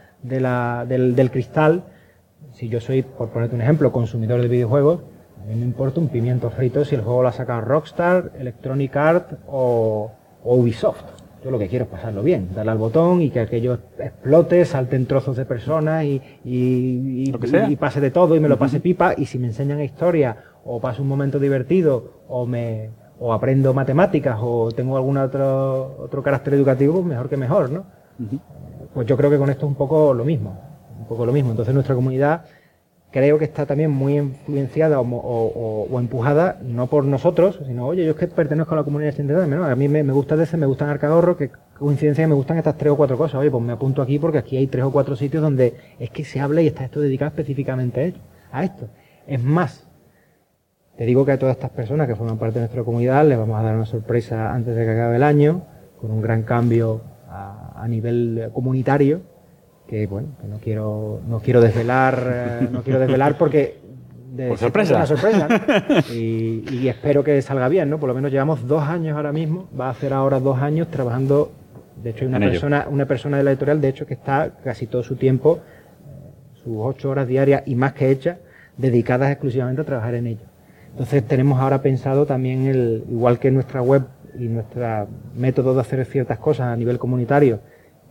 del cristal, si yo soy, por ponerte un ejemplo, consumidor de videojuegos, a mí me importa un pimiento frito si el juego lo ha sacado Rockstar, Electronic Arts o Ubisoft. Yo lo que quiero es pasarlo bien, darle al botón y que aquello explote, salten trozos de personas y pase de todo y me lo pase pipa. Y si me enseñan historia o paso un momento divertido o aprendo matemáticas o tengo algún otro carácter educativo, pues mejor que mejor, ¿no? Pues yo creo que con esto es un poco lo mismo. Entonces nuestra comunidad creo que está también muy influenciada o empujada, no por nosotros, sino, oye, yo es que pertenezco a la comunidad extendida, ¿no? A mí me gusta DC, me gustan Arcahorro, que coincidencia que me gustan estas 3 o 4 cosas. Oye, pues me apunto aquí porque aquí hay 3 o 4 sitios donde es que se habla y está esto dedicado específicamente a esto. Es más, te digo que a todas estas personas que forman parte de nuestra comunidad les vamos a dar una sorpresa antes de que acabe el año, con un gran cambio a nivel comunitario, que bueno, que no quiero desvelar porque por sorpresa. Es una sorpresa, ¿no? y espero que salga bien, ¿no? Por lo menos llevamos 2 años ahora mismo, va a hacer ahora 2 años trabajando. De hecho hay una persona de la editorial, de hecho, que está casi todo su tiempo, sus 8 horas diarias y más que hechas, dedicadas exclusivamente a trabajar en ello. Entonces tenemos ahora pensado también, igual que nuestra web y nuestro método de hacer ciertas cosas a nivel comunitario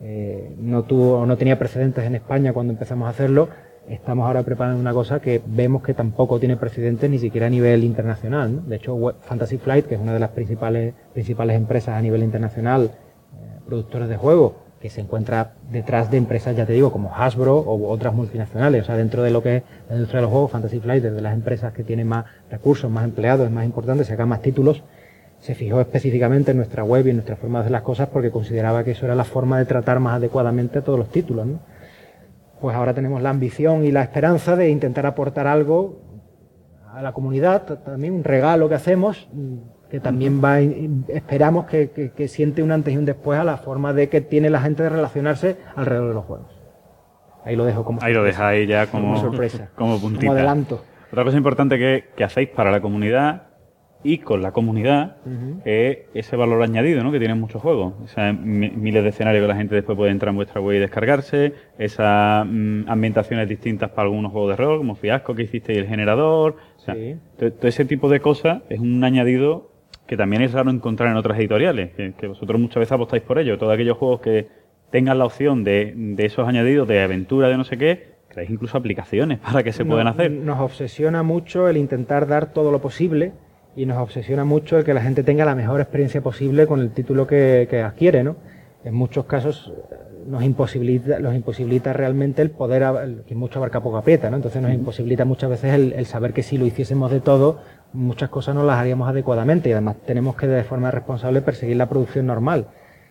no tenía precedentes en España cuando empezamos a hacerlo, estamos ahora preparando una cosa que vemos que tampoco tiene precedentes ni siquiera a nivel internacional, ¿no? De hecho, Fantasy Flight, que es una de las principales empresas a nivel internacional, productores de juegos, que se encuentra detrás de empresas, ya te digo, como Hasbro o otras multinacionales. O sea, dentro de lo que es la industria de los juegos, Fantasy Flight es de las empresas que tienen más recursos, más empleados, es más importante, saca más títulos. Se fijó específicamente en nuestra web y en nuestra forma de hacer las cosas porque consideraba que eso era la forma de tratar más adecuadamente a todos los títulos, ¿no? Pues ahora tenemos la ambición y la esperanza de intentar aportar algo a la comunidad, también un regalo que hacemos, que también esperamos que siente un antes y un después a la forma de que tiene la gente de relacionarse alrededor de los juegos. Ahí lo dejo como sorpresa. Ahí lo deja ahí ya como sorpresa, como puntita. Como adelanto. Otra cosa importante que hacéis para la comunidad y con la comunidad es ese valor añadido, ¿no? Que tienen muchos juegos. O sea, miles de escenarios que la gente después puede entrar en vuestra web y descargarse, esas ambientaciones distintas para algunos juegos de rol, como Fiasco que hiciste y el generador. O sea, todo ese tipo de cosas es un añadido que también es raro encontrar en otras editoriales, que vosotros muchas veces apostáis por ello. Todos aquellos juegos que tengan la opción de esos añadidos de aventura, de no sé qué, creáis incluso aplicaciones para que se puedan hacer. Nos obsesiona mucho el intentar dar todo lo posible y nos obsesiona mucho el que la gente tenga la mejor experiencia posible con el título que adquiere, ¿no? en muchos casos nos imposibilita realmente el poder, que mucho abarca poco aprieta, ¿no? Entonces nos imposibilita muchas veces el saber que si lo hiciésemos de todo, muchas cosas no las haríamos adecuadamente y además tenemos que de forma responsable perseguir la producción normal.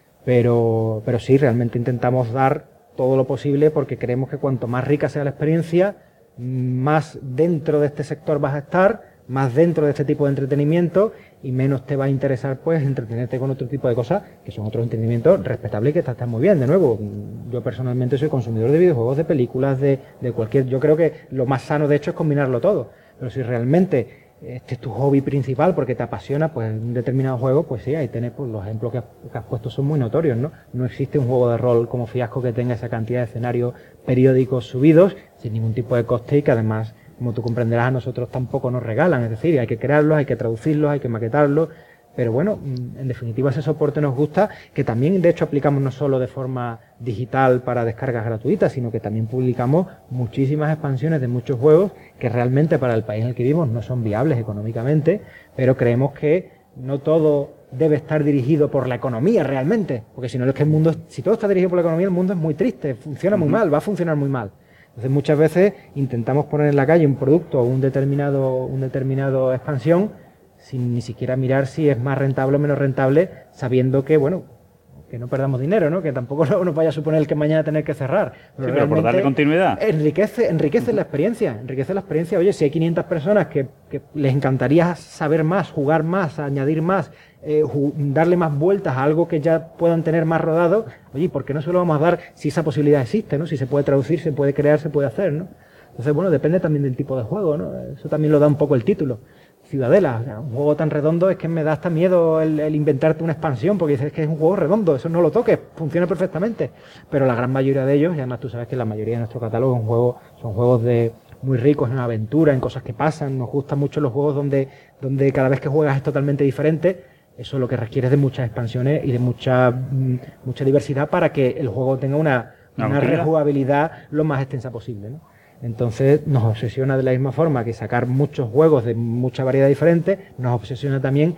Pero sí, realmente intentamos dar todo lo posible porque creemos que cuanto más rica sea la experiencia, más dentro de este sector vas a estar, más dentro de este tipo de entretenimiento y menos te va a interesar pues entretenerte con otro tipo de cosas que son otros entretenimientos respetables y que están muy bien. De nuevo, yo personalmente soy consumidor de videojuegos, de películas, de cualquier... Yo creo que lo más sano de hecho es combinarlo todo, pero si realmente este es tu hobby principal porque te apasiona pues un determinado juego, pues sí, ahí tenés pues, los ejemplos que has puesto son muy notorios, ¿no? No existe un juego de rol como Fiasco que tenga esa cantidad de escenarios periódicos subidos sin ningún tipo de coste y que además, como tú comprenderás, a nosotros tampoco nos regalan, es decir, hay que crearlos, hay que traducirlos, hay que maquetarlos, pero bueno, en definitiva ese soporte nos gusta, que también de hecho aplicamos no solo de forma digital para descargas gratuitas, sino que también publicamos muchísimas expansiones de muchos juegos que realmente para el país en el que vivimos no son viables económicamente, pero creemos que no todo debe estar dirigido por la economía realmente, porque si no es que el mundo, si todo está dirigido por la economía, el mundo es muy triste, funciona muy mal, va a funcionar muy mal. Entonces muchas veces intentamos poner en la calle un producto o un determinado expansión sin ni siquiera mirar si es más rentable o menos rentable, sabiendo que, bueno, que no perdamos dinero, ¿no? Que tampoco nos vaya a suponer el que mañana tener que cerrar. Pero por darle continuidad. Enriquece la experiencia, Oye, si hay 500 personas que les encantaría saber más, jugar más, añadir más, darle más vueltas a algo que ya puedan tener más rodado, oye, ¿por qué no se lo vamos a dar si esa posibilidad existe, ¿no? Si se puede traducir, se puede crear, se puede hacer, ¿no? Entonces, bueno, depende también del tipo de juego, ¿no? Eso también lo da un poco el título. Ciudadela, o sea, un juego tan redondo es que me da hasta miedo el inventarte una expansión, porque dices que es un juego redondo, eso no lo toques, funciona perfectamente. Pero la gran mayoría de ellos, y además tú sabes que la mayoría de nuestro catálogo son juegos muy ricos en aventura, en cosas que pasan, nos gustan mucho los juegos donde cada vez que juegas es totalmente diferente. Eso lo que requiere es de muchas expansiones y de mucha diversidad para que el juego tenga una rejugabilidad lo más extensa posible, ¿no? Entonces nos obsesiona de la misma forma que sacar muchos juegos de mucha variedad diferente, nos obsesiona también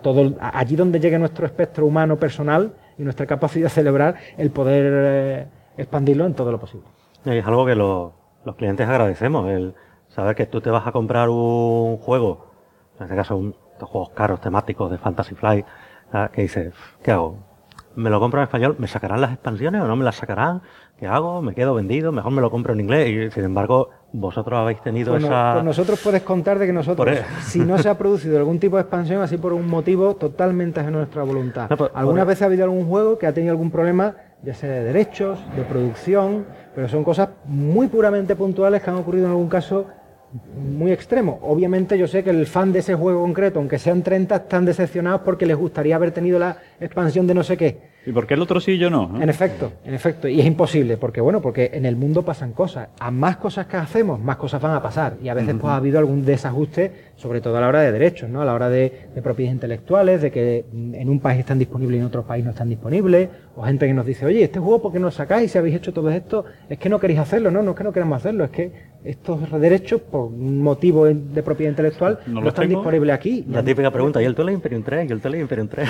allí donde llegue nuestro espectro humano personal y nuestra capacidad cerebral, el poder expandirlo en todo lo posible. Y es algo que los clientes agradecemos, el saber que tú te vas a comprar un juego, en este caso estos juegos caros, temáticos de Fantasy Flight, que dices, ¿qué hago? ¿Me lo compro en español? ¿Me sacarán las expansiones o no me las sacarán? ¿Qué hago? ¿Me quedo vendido? Mejor me lo compro en inglés. Y sin embargo, vosotros habéis tenido esa... Con nosotros puedes contar de que nosotros, si no se ha producido algún tipo de expansión, así por un motivo totalmente ajeno a nuestra voluntad. No, algunas veces ha habido algún juego que ha tenido algún problema, ya sea de derechos, de producción, pero son cosas muy puramente puntuales que han ocurrido en algún caso muy extremo. Obviamente yo sé que el fan de ese juego concreto, aunque sean 30, están decepcionados porque les gustaría haber tenido la expansión de no sé qué. ¿Y por qué el otro sí y yo no? En efecto. Y es imposible, porque en el mundo pasan cosas. A más cosas que hacemos, más cosas van a pasar. Y a veces pues ha habido algún desajuste, sobre todo a la hora de derechos, ¿no? A la hora de propiedades intelectuales, de que en un país están disponibles y en otro país no están disponibles. O gente que nos dice, oye, este juego, ¿por qué no lo sacáis? Si habéis hecho todo esto, es que no queréis hacerlo, ¿no? No es que no queramos hacerlo, es que estos derechos, por un motivo de propiedad intelectual, no están disponibles aquí. La típica pregunta, ¿y el Twilight Imperium 3? ¿Y el Twilight Imperium 3?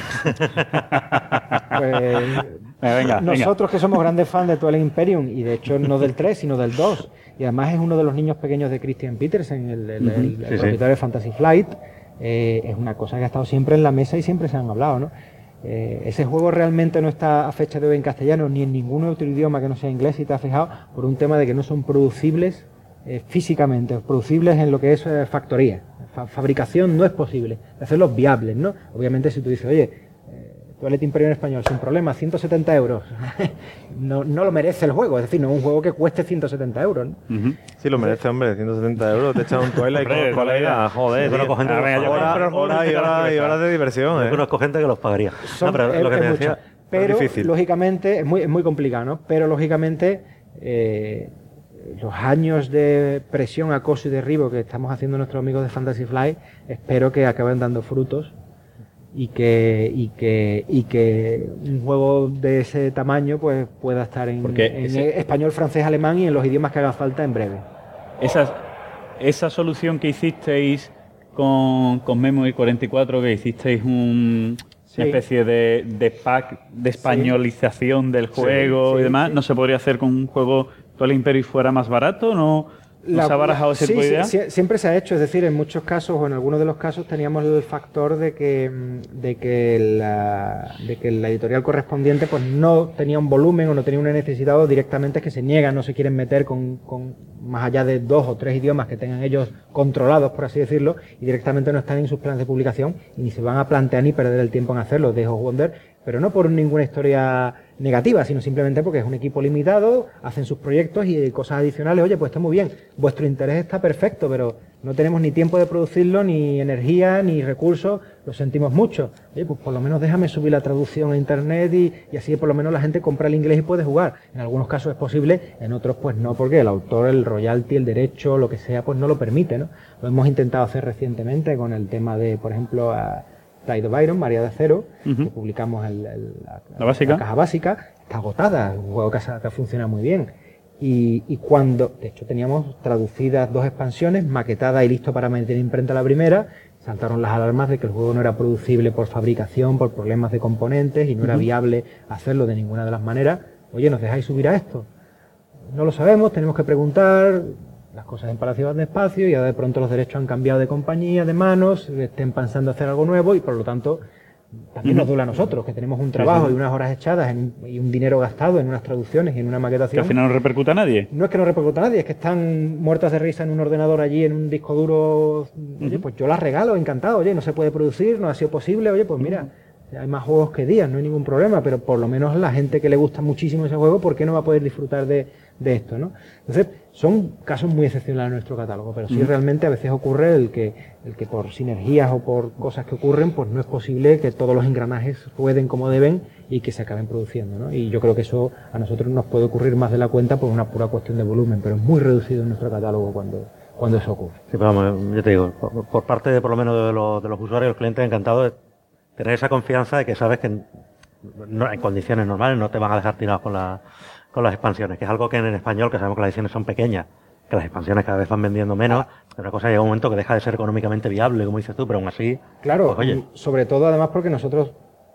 Pues nosotros que somos grandes fans de Twilight Imperium, y de hecho no del 3, sino del 2, y además es uno de los niños pequeños de Christian Petersen, el propietario de Fantasy Flight, es una cosa que ha estado siempre en la mesa y siempre se han hablado, ¿no? Ese juego realmente no está a fecha de hoy en castellano ni en ningún otro idioma que no sea inglés, si te has fijado, por un tema de que no son producibles físicamente, producibles en lo que es factoría. Fabricación no es posible, hacerlos viables, ¿no? Obviamente si tú dices, oye, Twilight Imperium en español, sin problema, 170 euros. no lo merece el juego, es decir, no es un juego que cueste 170 euros, ¿no? Sí, lo merece, hombre, 170 euros, te echan un Twilight con colega, joder, horas de diversión, Yo conozco gente que los pagaría. Pero lo que te decía, pero lógicamente, es muy complicado, ¿no? Pero lógicamente, los años de presión, acoso y derribo que estamos haciendo nuestros amigos de Fantasy Flight, espero que acaben dando frutos. Y que un juego de ese tamaño pues pueda estar en español, francés, alemán y en los idiomas que haga falta en breve. Esa solución que hicisteis con Memory 44, que hicisteis una especie de pack de españolización del juego y demás. ¿No se podría hacer con un juego Twilight Imperium fuera más barato? ¿No se ha barajado ese tipo de idea? Siempre se ha hecho, es decir, en muchos casos o en algunos de los casos teníamos el factor de que la editorial correspondiente pues no tenía un volumen o no tenía una necesidad, o directamente es que se niegan, no se quieren meter con más allá de 2 o 3 idiomas que tengan ellos controlados, por así decirlo, y directamente no están en sus planes de publicación y ni se van a plantear ni perder el tiempo en hacerlo. Dejo Wonder, pero no por ninguna historia negativa, sino simplemente porque es un equipo limitado, hacen sus proyectos y cosas adicionales. Oye, pues está muy bien, vuestro interés está perfecto, pero no tenemos ni tiempo de producirlo, ni energía, ni recursos, lo sentimos mucho. Oye, pues por lo menos déjame subir la traducción a internet y así por lo menos la gente compra el inglés y puede jugar. En algunos casos es posible, en otros pues no, porque el autor, el royalty, el derecho, lo que sea, pues no lo permite, ¿no? Lo hemos intentado hacer recientemente con el tema de, por ejemplo, Tide of Iron, María de Acero, que publicamos la caja básica, está agotada, un juego que funciona muy bien. Y cuando, de hecho, teníamos traducidas 2 expansiones, maquetada y listo para meter imprenta la primera, saltaron las alarmas de que el juego no era producible por fabricación, por problemas de componentes y no era viable hacerlo de ninguna de las maneras. Oye, ¿nos dejáis subir a esto? No lo sabemos, tenemos que preguntar. Las cosas en Palacio van despacio y ahora de pronto los derechos han cambiado de compañía, de manos, estén pensando hacer algo nuevo y por lo tanto también nos duele a nosotros, que tenemos un trabajo y unas horas echadas y un dinero gastado en unas traducciones y en una maquetación. Que al final no repercuta a nadie. No es que no repercuta a nadie, es que están muertas de risa en un ordenador allí, en un disco duro. Oye, pues yo las regalo, encantado. Oye, no se puede producir, no ha sido posible. Oye, pues mira, hay más juegos que días, no hay ningún problema, pero por lo menos la gente que le gusta muchísimo ese juego, ¿por qué no va a poder disfrutar de esto, ¿no? Entonces, son casos muy excepcionales en nuestro catálogo, pero sí realmente a veces ocurre el que por sinergias o por cosas que ocurren, pues no es posible que todos los engranajes rueden como deben y que se acaben produciendo, ¿no? Y yo creo que eso a nosotros nos puede ocurrir más de la cuenta por una pura cuestión de volumen, pero es muy reducido en nuestro catálogo cuando eso ocurre. Sí, pero vamos, yo te digo, por parte de por lo menos de los usuarios, los clientes, encantados de tener esa confianza de que sabes que en condiciones normales no te van a dejar tirados con las expansiones, que es algo que en español, que sabemos que las ediciones son pequeñas, que las expansiones cada vez van vendiendo menos, una cosa llega un momento que deja de ser económicamente viable, como dices tú, pero aún así... Claro, pues, oye. Sobre todo además porque nosotros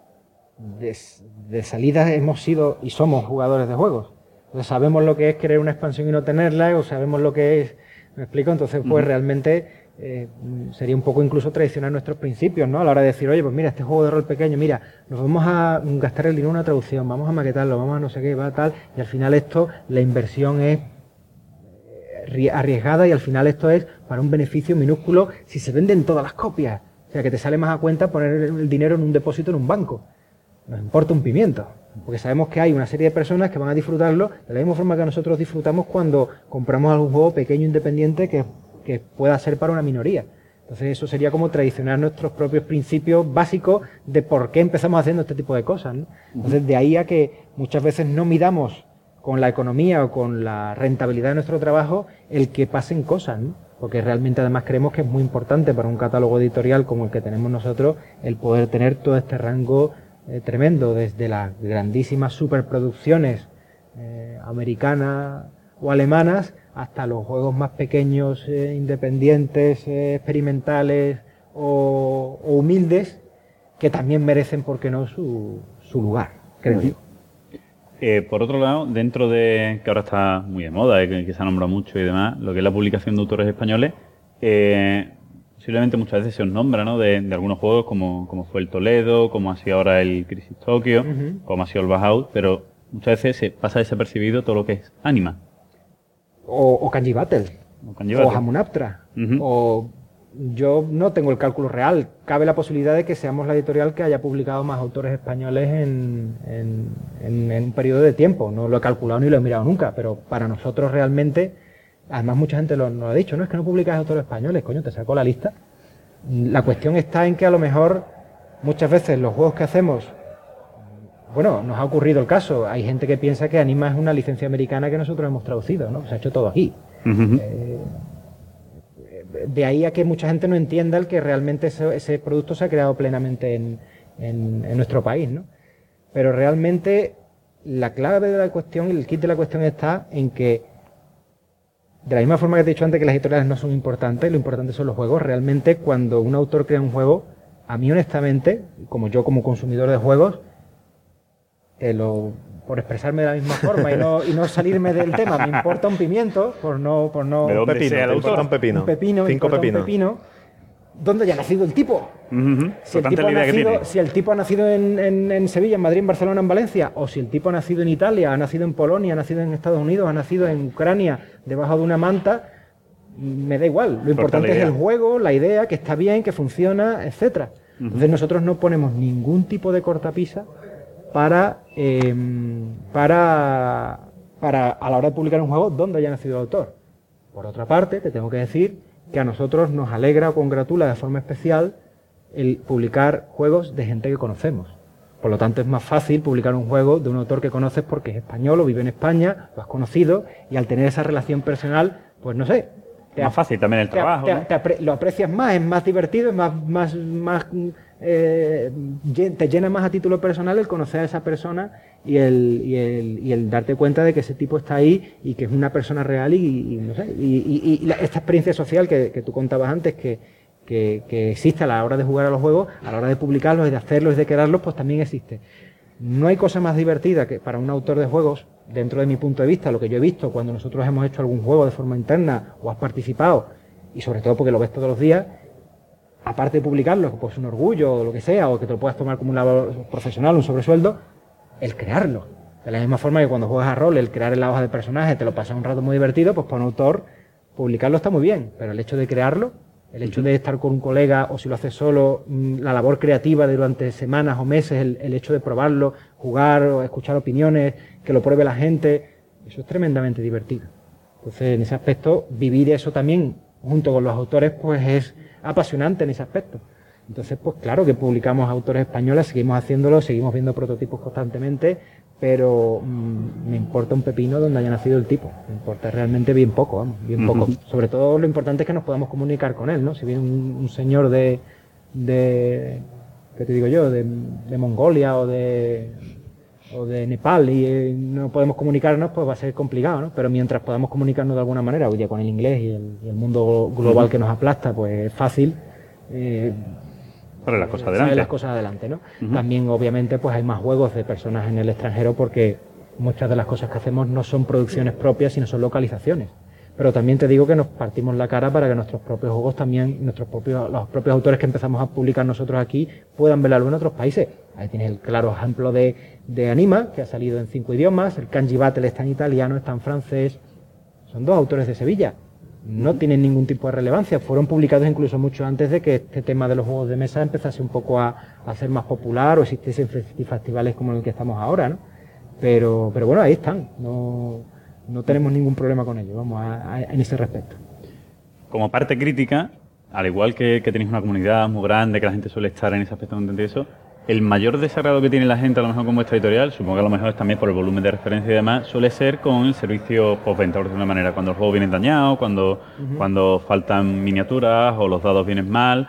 de salida hemos sido y somos jugadores de juegos. Entonces sabemos lo que es querer una expansión y no tenerla, o sabemos lo que es... ¿Me explico? Entonces pues realmente... sería un poco incluso traicionar nuestros principios, ¿no? A la hora de decir, oye, pues mira, este juego de rol pequeño, mira, nos vamos a gastar el dinero en una traducción, vamos a maquetarlo, vamos a no sé qué, va tal, y al final esto, la inversión es arriesgada y al final esto es para un beneficio minúsculo si se venden todas las copias. O sea, que te sale más a cuenta poner el dinero en un depósito en un banco. Nos importa un pimiento, porque sabemos que hay una serie de personas que van a disfrutarlo de la misma forma que nosotros disfrutamos cuando compramos algún juego pequeño independiente que pueda ser para una minoría. Entonces eso sería como traicionar nuestros propios principios básicos de por qué empezamos haciendo este tipo de cosas, ¿no? Entonces de ahí a que muchas veces no midamos con la economía o con la rentabilidad de nuestro trabajo el que pasen cosas, ¿no? Porque realmente además creemos que es muy importante para un catálogo editorial como el que tenemos nosotros el poder tener todo este rango tremendo, desde las grandísimas superproducciones americanas o alemanas hasta los juegos más pequeños, independientes, experimentales o humildes, que también merecen, ¿por qué no?, su lugar, creo yo. Por otro lado, dentro de, que ahora está muy de moda, que se ha nombrado mucho y demás, lo que es la publicación de autores españoles, posiblemente muchas veces se os nombra, ¿no?, de algunos juegos como fue el Toledo, como ha sido ahora el Crisis Tokyo, como ha sido el Bauhaus, pero muchas veces se pasa desapercibido todo lo que es Anima. O Kanji Battle, o Hamunaptra, o yo no tengo el cálculo real. Cabe la posibilidad de que seamos la editorial que haya publicado más autores españoles en un periodo de tiempo. No lo he calculado ni lo he mirado nunca, pero para nosotros realmente, además mucha gente nos lo ha dicho, no es que no publicas autores españoles, coño, te sacó la lista. La cuestión está en que a lo mejor muchas veces los juegos que hacemos, bueno, nos ha ocurrido el caso, hay gente que piensa que Anima es una licencia americana que nosotros hemos traducido, ¿no? Se ha hecho todo aquí. De ahí a que mucha gente no entienda el que realmente ese producto se ha creado plenamente en nuestro país, ¿no? Pero realmente la clave de la cuestión, el kit de la cuestión está en que, de la misma forma que te he dicho antes que las editoriales no son importantes, lo importante son los juegos. Realmente cuando un autor crea un juego, a mí honestamente, como consumidor de juegos, por expresarme de la misma forma y no salirme del tema, me importa un pimiento, por no ¿De dónde pepino, sea el te autor? importa un pepino. un pepino, me Cinco importa pepinos. un pepino, ¿dónde haya nacido el tipo? Si Importante la idea que tiene. si el tipo ha nacido en Sevilla, en Madrid, en Barcelona, en Valencia, o si el tipo ha nacido en Italia, ha nacido en Polonia, ha nacido en Estados Unidos, ha nacido en Ucrania, debajo de una manta, me da igual. Lo importante es el juego, la idea, que está bien, que funciona, etcétera. Entonces nosotros no ponemos ningún tipo de cortapisa para a la hora de publicar un juego donde haya nacido el autor. Por otra parte, te tengo que decir que a nosotros nos alegra o congratula de forma especial el publicar juegos de gente que conocemos. Por lo tanto, es más fácil publicar un juego de un autor que conoces porque es español o vive en España, lo has conocido, y al tener esa relación personal, pues no sé. Más fácil también el trabajo, ¿no? Lo aprecias más, es más divertido, te llena más a título personal el conocer a esa persona y el darte cuenta de que ese tipo está ahí y que es una persona real y no sé, esta experiencia social que tú contabas antes que existe a la hora de jugar a los juegos, a la hora de publicarlos y de hacerlos y de crearlos, pues también existe. No hay cosa más divertida que para un autor de juegos, dentro de mi punto de vista, lo que yo he visto cuando nosotros hemos hecho algún juego de forma interna o has participado, y sobre todo porque lo ves todos los días, aparte de publicarlo, pues un orgullo o lo que sea, o que te lo puedas tomar como un labor profesional, un sobresueldo, el crearlo. De la misma forma que cuando juegas a rol, el crear en la hoja de personaje te lo pasa un rato muy divertido, pues para un autor publicarlo está muy bien, pero el hecho de crearlo, el hecho de estar con un colega o si lo haces solo, la labor creativa de durante semanas o meses, el hecho de probarlo, jugar o escuchar opiniones, que lo pruebe la gente, eso es tremendamente divertido. Entonces, en ese aspecto, vivir eso también junto con los autores, pues es apasionante en ese aspecto. Entonces, pues claro que publicamos autores españoles, seguimos haciéndolo, seguimos viendo prototipos constantemente, pero me importa un pepino donde haya nacido el tipo. Me importa realmente bien poco, vamos, bien poco. Sobre todo lo importante es que nos podamos comunicar con él, ¿no? Si viene un señor de ¿qué te digo yo? De Mongolia o de Nepal y no podemos comunicarnos, pues va a ser complicado, ¿no? Pero mientras podamos comunicarnos de alguna manera, hoy día con el inglés y el mundo global que nos aplasta, pues es fácil. Para las cosas adelante. Las cosas adelante, ¿no? También, obviamente, pues hay más juegos de personas en el extranjero porque muchas de las cosas que hacemos no son producciones propias, sino son localizaciones. Pero también te digo que nos partimos la cara para que nuestros propios juegos también, los propios autores que empezamos a publicar nosotros aquí, puedan verlo en otros países. Ahí tienes el claro ejemplo de Anima, que ha salido en 5 idiomas, el Kanji Battle está en italiano, está en francés. Son 2 autores de Sevilla. No tienen ningún tipo de relevancia. Fueron publicados incluso mucho antes de que este tema de los juegos de mesa empezase un poco a ser más popular o existiesen festivales como el que estamos ahora, ¿no? Pero bueno, ahí están. No tenemos ningún problema con ello, vamos, en ese respecto. Como parte crítica, al igual que tenéis una comunidad muy grande, que la gente suele estar en ese aspecto, no entendí eso, el mayor desagrado que tiene la gente, a lo mejor con vuestra editorial, supongo que a lo mejor es también por el volumen de referencia y demás, suele ser con el servicio postventa, por decirlo de una manera, cuando el juego viene dañado, cuando faltan miniaturas o los dados vienen mal.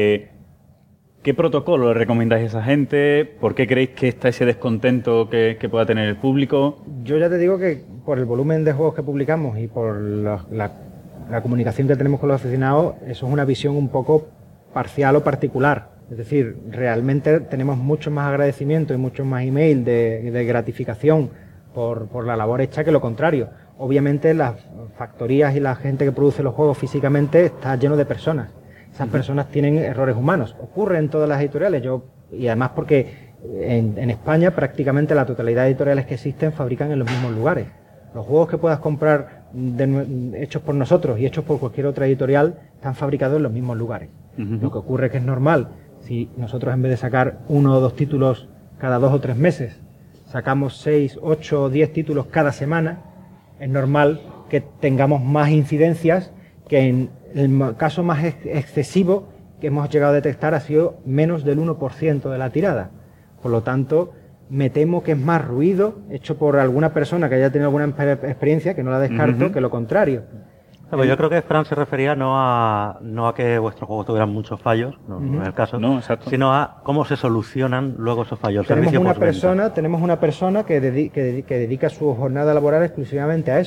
¿Qué protocolo le recomendáis a esa gente? ¿Por qué creéis que está ese descontento que pueda tener el público? Yo ya te digo que por el volumen de juegos que publicamos y por la comunicación que tenemos con los aficionados, eso es una visión un poco parcial o particular. Es decir, realmente tenemos mucho más agradecimiento y mucho más email de gratificación por la labor hecha que lo contrario. Obviamente las factorías y la gente que produce los juegos físicamente está lleno de personas. Esas personas tienen errores humanos. Ocurre en todas las editoriales. Y además porque en España prácticamente la totalidad de editoriales que existen fabrican en los mismos lugares. Los juegos que puedas comprar hechos por nosotros y hechos por cualquier otra editorial están fabricados en los mismos lugares. Lo que ocurre es que es normal. Si nosotros en vez de sacar 1 o 2 títulos cada 2 o 3 meses, sacamos 6, 8 o 10 títulos cada semana, es normal que tengamos más incidencias, que en el caso más excesivo que hemos llegado a detectar ha sido menos del 1% de la tirada. Por lo tanto, me temo que es más ruido hecho por alguna persona que haya tenido alguna experiencia, que no la descarto, que lo contrario. Pues yo creo que Fran se refería no a que vuestros juegos tuvieran muchos fallos, no es el caso, sino a cómo se solucionan luego esos fallos. Tenemos una persona que dedica su jornada laboral exclusivamente a eso.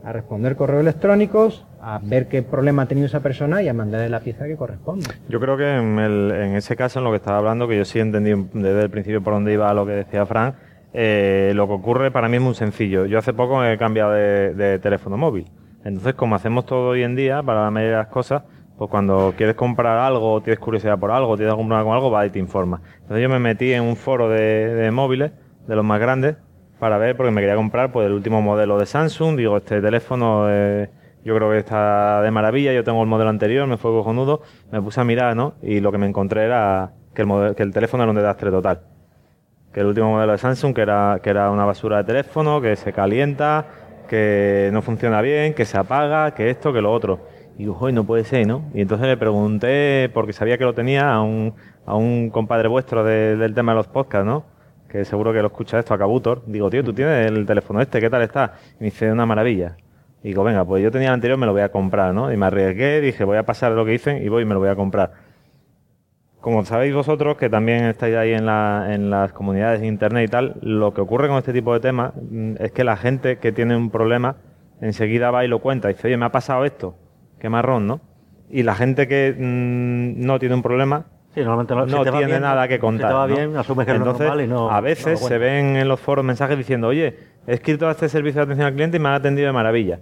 a responder correos electrónicos, a ver qué problema ha tenido esa persona y a mandarle la pieza que corresponde. Yo creo que en ese caso, en lo que estaba hablando, que yo sí entendí desde el principio por dónde iba lo que decía Fran, lo que ocurre para mí es muy sencillo. Yo hace poco he cambiado de teléfono móvil. Entonces, como hacemos todo hoy en día, para la mayoría de las cosas, pues cuando quieres comprar algo, tienes curiosidad por algo, tienes algún problema con algo, vas y te informas. Entonces yo me metí en un foro de móviles, de los más grandes, para ver, porque me quería comprar pues el último modelo de Samsung. Digo, este teléfono yo creo que está de maravilla, yo tengo el modelo anterior, me fue cojonudo, me puse a mirar, ¿no? Y lo que me encontré era que el teléfono era un desastre total. Que el último modelo de Samsung, que era una basura de teléfono, que se calienta, que no funciona bien, que se apaga, que esto, que lo otro. Y digo, joder, no puede ser, ¿no? Y entonces le pregunté, porque sabía que lo tenía, a un compadre vuestro del tema de los podcasts, ¿no? Que seguro que lo escucha esto, a Cabutor. Digo, tío, ¿tú tienes el teléfono este? ¿Qué tal está? Y me dice, una maravilla. Y digo, venga, pues yo tenía el anterior, me lo voy a comprar, ¿no? Y me arriesgué, dije, voy a pasar lo que dicen y voy y me lo voy a comprar. Como sabéis vosotros, que también estáis ahí en las comunidades de internet y tal, lo que ocurre con este tipo de temas es que la gente que tiene un problema enseguida va y lo cuenta y dice, oye, me ha pasado esto, qué marrón, ¿no? Y la gente que no tiene un problema Sí, normalmente no tiene bien, nada que contar. Si te va ¿no? bien, asumes que Entonces, es normal y no. a veces no se ven en los foros mensajes diciendo, oye, he escrito a este servicio de atención al cliente y me han atendido de maravilla.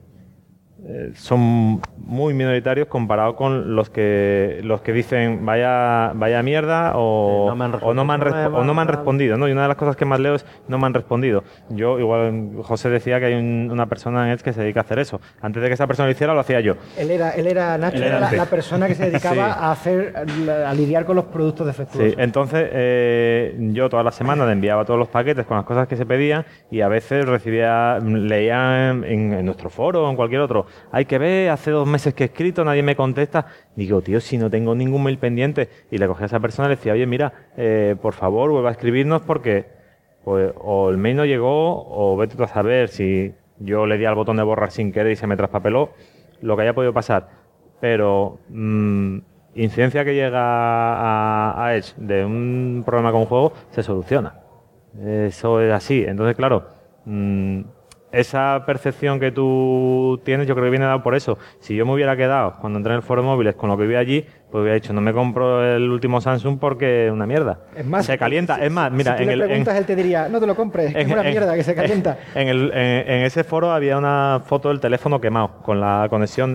Son muy minoritarios comparados con los que dicen vaya mierda o no me han respondido, ¿no? Y una de las cosas que más leo es no me han respondido. Yo, igual, José decía que hay una persona en Edge que se dedica a hacer eso. Antes de que esa persona lo hiciera, lo hacía yo. Él era Nacho, era la persona que se dedicaba Sí. a lidiar con los productos defectuosos. Sí, entonces yo todas las semanas le enviaba todos los paquetes con las cosas que se pedían y a veces leía en nuestro foro o en cualquier otro. Hay que ver, hace 2 meses que he escrito, nadie me contesta. Digo, tío, si no tengo ningún mail pendiente. Y le cogí a esa persona y le decía, oye, mira, por favor, vuelva a escribirnos porque pues, o el mail no llegó o vete tú a saber si yo le di al botón de borrar sin querer y se me traspapeló, lo que haya podido pasar. Pero incidencia que llega a Edge de un problema con un juego se soluciona. Eso es así. Entonces, claro, esa percepción que tú tienes yo creo que viene dado por eso. Si yo me hubiera quedado cuando entré en el foro de móviles con lo que vi allí, pues hubiera dicho, no me compro el último Samsung porque es una mierda. Es más, se calienta. Es más, mira, si tú le preguntas, él te diría, no te lo compres, que es una mierda que se calienta. En ese foro había una foto del teléfono quemado, con la conexión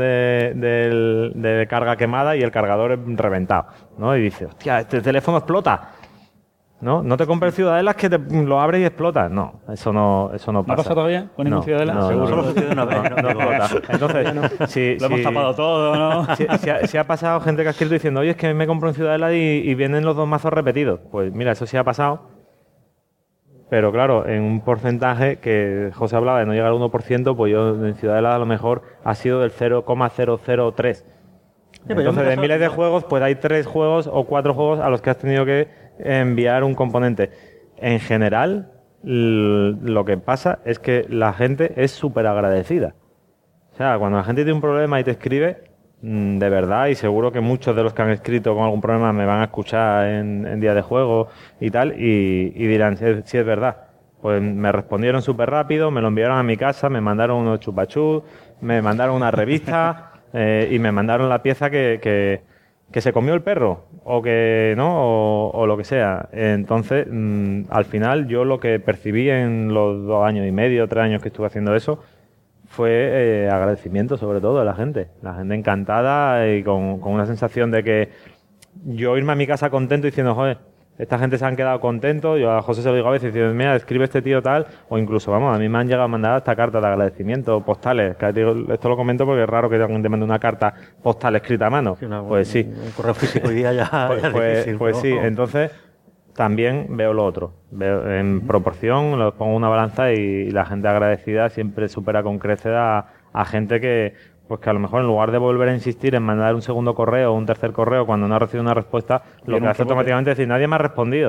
de carga quemada y el cargador reventado, ¿no? Y dice, hostia, este teléfono explota. No te compres Ciudadelas que lo abres y explota. No, eso no pasa. ¿No ha pasado todavía con ningún Ciudadela? No, Seguro. Solo sucede una vez. No explota. Entonces, Lo hemos tapado todo, ¿no? Si ha pasado gente que ha escrito diciendo, oye, es que me compro un Ciudadela y vienen los 2 mazos repetidos. Pues mira, eso sí ha pasado. Pero claro, en un porcentaje que José hablaba de no llegar al 1%, pues yo en Ciudadela a lo mejor ha sido del 0,003. Entonces, de miles de juegos, pues hay 3 juegos o 4 juegos a los que has tenido que enviar un componente. En general, lo que pasa es que la gente es súper agradecida. O sea, cuando la gente tiene un problema y te escribe, de verdad, y seguro que muchos de los que han escrito con algún problema me van a escuchar en día de juego y tal, y dirán, si es verdad. Pues me respondieron súper rápido, me lo enviaron a mi casa, me mandaron unos chupachus, me mandaron una revista y me mandaron la pieza que se comió el perro o que no o lo que sea. Entonces, al final yo lo que percibí en los 2 años y medio, 3 años que estuve haciendo eso fue agradecimiento sobre todo de la gente encantada y con una sensación de que yo irme a mi casa contento diciendo, joder, esta gente se han quedado contentos. Yo a José se lo digo a veces, diciendo, mira, escribe este tío tal, o incluso, vamos, a mí me han llegado a mandar hasta cartas de agradecimiento, postales, que digo, esto lo comento porque es raro que alguien te mande una carta postal escrita a mano. Sí, pues sí. Un correo físico hoy día ya es difícil. Pues sí, entonces también veo lo otro. Veo en proporción, lo pongo en una balanza y la gente agradecida siempre supera con creces a gente que a lo mejor en lugar de volver a insistir en mandar un segundo correo o un tercer correo cuando no ha recibido una respuesta, lo que hace automáticamente es decir, nadie me ha respondido.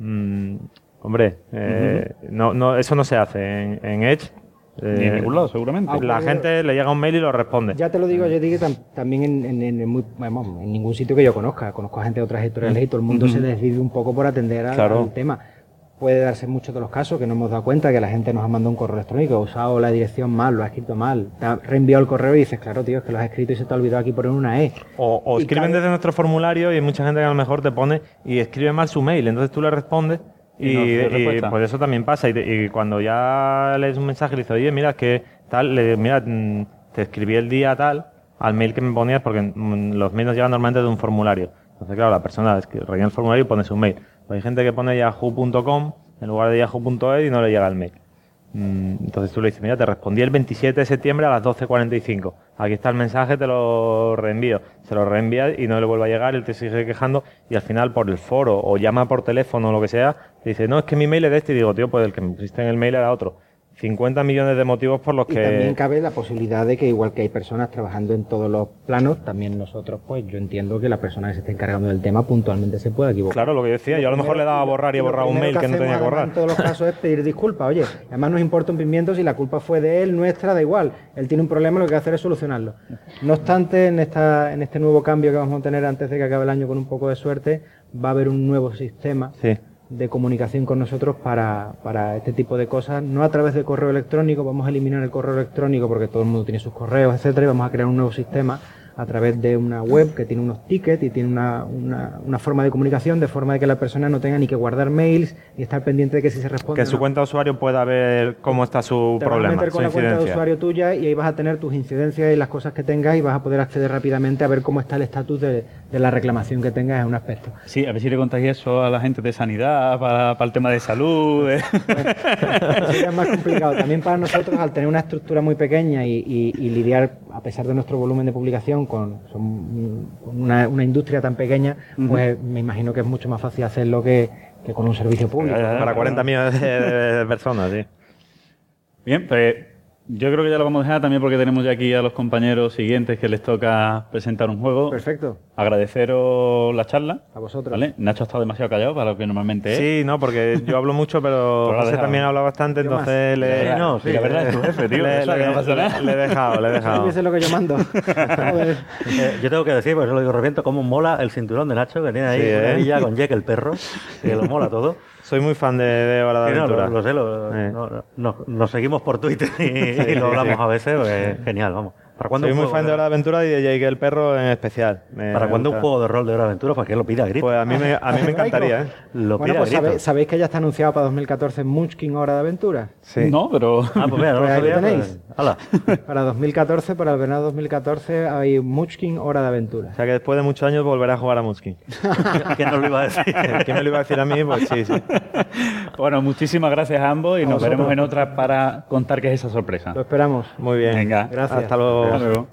Hombre, no, eso no se hace en Edge. Ni en ningún lado, seguramente. La gente le llega un mail y lo responde. Ya te lo digo, yo digo también en ningún sitio que yo conozca. Conozco a gente de otras editoriales y todo el mundo se desvive un poco por atender al tema. puede darse en muchos de los casos que no hemos dado cuenta que la gente nos ha mandado un correo electrónico, ha usado la dirección mal, lo ha escrito mal, te ha reenviado el correo y dices, claro, tío, es que lo has escrito y se te ha olvidado aquí poner una E. O escriben desde nuestro formulario y hay mucha gente que a lo mejor te pone y escribe mal su mail, entonces tú le respondes y pues eso también pasa. Y cuando ya lees un mensaje y le dices, oye, mira, que tal, te escribí el día tal al mail que me ponías, porque los mails nos llegan normalmente de un formulario. Entonces, claro, la persona rellena el formulario y pone su mail. Pues hay gente que pone yahoo.com en lugar de yahoo.es y no le llega el mail. Entonces tú le dices, mira, te respondí el 27 de septiembre a las 12:45. Aquí está el mensaje, te lo reenvío. Se lo reenvías y no le vuelve a llegar, él te sigue quejando y al final por el foro o llama por teléfono o lo que sea, te dice, no, es que mi mail es de este. Y digo, tío, pues el que me pusiste en el mail era otro. 50 millones de motivos por los y que... también cabe la posibilidad de que igual que hay personas trabajando en todos los planos, también nosotros, pues yo entiendo que la persona que se esté encargando del tema puntualmente se pueda equivocar. Claro, lo que yo decía, yo a lo mejor le daba a borrar y he borrado un mail que no tenía que borrar. En todos los casos es pedir disculpas, oye, además nos importa un pimiento si la culpa fue de él, nuestra, da igual, él tiene un problema, lo que hay que hacer es solucionarlo. No obstante, en este nuevo cambio que vamos a tener antes de que acabe el año con un poco de suerte, va a haber un nuevo sistema de comunicación con nosotros para este tipo de cosas, no a través de correo electrónico, vamos a eliminar el correo electrónico porque todo el mundo tiene sus correos, etcétera, y vamos a crear un nuevo sistema a través de una web que tiene unos tickets y tiene una forma de comunicación, de forma de que la persona no tenga ni que guardar mails ni estar pendiente de que si se responde. Que su cuenta de usuario pueda ver cómo está su problema. Te vas a meter con la cuenta de usuario tuya y ahí vas a tener tus incidencias y las cosas que tengas y vas a poder acceder rápidamente a ver cómo está el estatus de la reclamación que tengas en un aspecto. Sí, a ver si le contáis eso a la gente de sanidad, para el tema de salud. Eso ya es más complicado. También para nosotros, al tener una estructura muy pequeña y lidiar, a pesar de nuestro volumen de publicación, con una industria tan pequeña, pues me imagino que es mucho más fácil hacerlo que con un servicio público. Para 40 millones de personas, sí. Bien, pues yo creo que ya lo vamos a dejar también porque tenemos ya aquí a los compañeros siguientes que les toca presentar un juego. Perfecto. Agradeceros la charla. A vosotros. ¿Vale? Nacho ha estado demasiado callado para lo que normalmente es. Sí, no, porque yo hablo mucho, pero José también habla bastante, entonces le... No, sí, la verdad es tu jefe, tío. Le he dejado. Eso es lo que yo mando. Yo tengo que decir, porque eso lo digo reviento, cómo mola el cinturón de Nacho, que tiene ahí una villa con Jack el perro, que lo mola todo. Soy muy fan de Hora de Aventura. Lo sé, nos seguimos por Twitter y lo hablamos a veces, pues, genial, vamos. Soy muy fan de Hora de Aventura y de Jake el perro en especial. ¿Para cuándo un juego de rol de Hora de Aventura? ¿Para qué lo pida a grito? Pues a mí me encantaría, ¿eh? Bueno, pues ¿sabéis que ya está anunciado para 2014 Munchkin Hora de Aventura? Sí. No, pero... Ah, pues mira, no lo sabía, tenéis. Para 2014, para el verano 2014, hay Munchkin Hora de Aventura. O sea que después de muchos años volverá a jugar a Munchkin. ¿Quién nos lo iba a decir? ¿Quién me lo iba a decir a mí? Pues sí. Bueno, muchísimas gracias a ambos y nos veremos en otra para contar qué es esa sorpresa. Lo esperamos. Muy bien. Venga. Gracias. Hasta luego. Hasta luego.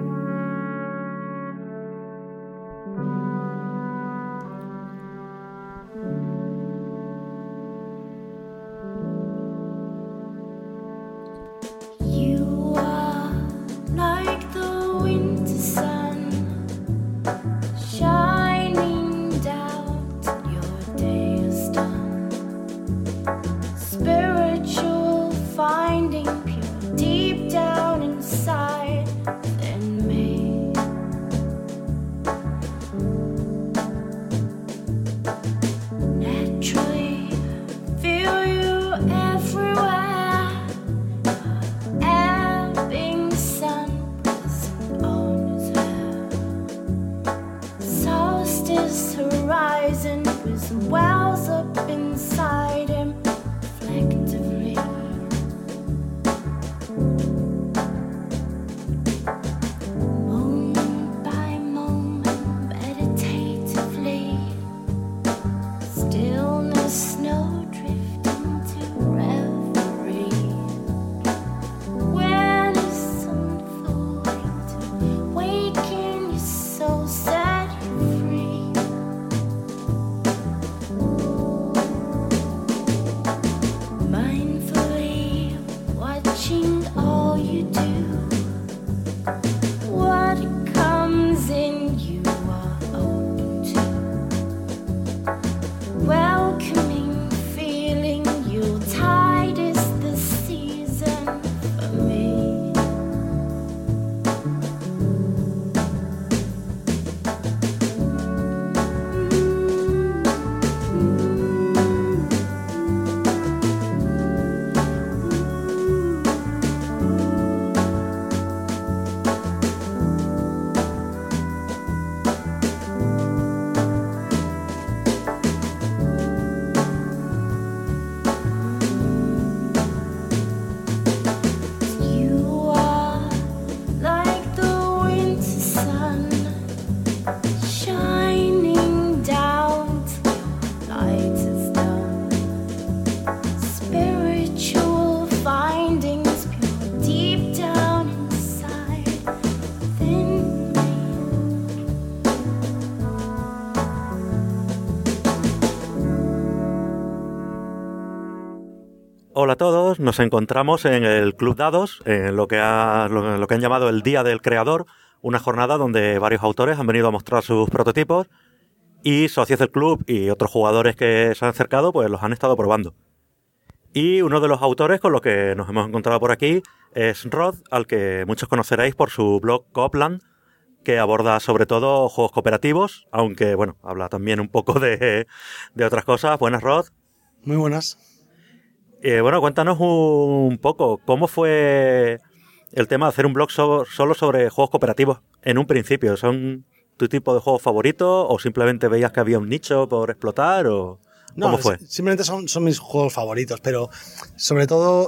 Hola a todos, nos encontramos en el Club Dados, en lo que han llamado el Día del Creador, una jornada donde varios autores han venido a mostrar sus prototipos y socios del club y otros jugadores que se han acercado pues los han estado probando. Y uno de los autores con los que nos hemos encontrado por aquí es Rod, al que muchos conoceréis por su blog Copland, que aborda sobre todo juegos cooperativos, aunque bueno, habla también un poco de otras cosas. Buenas, Rod. Muy buenas. Bueno, cuéntanos un poco, ¿cómo fue el tema de hacer un blog solo sobre juegos cooperativos en un principio? ¿Son tu tipo de juegos favoritos o simplemente veías que había un nicho por explotar o cómo fue? Simplemente son mis juegos favoritos, pero sobre todo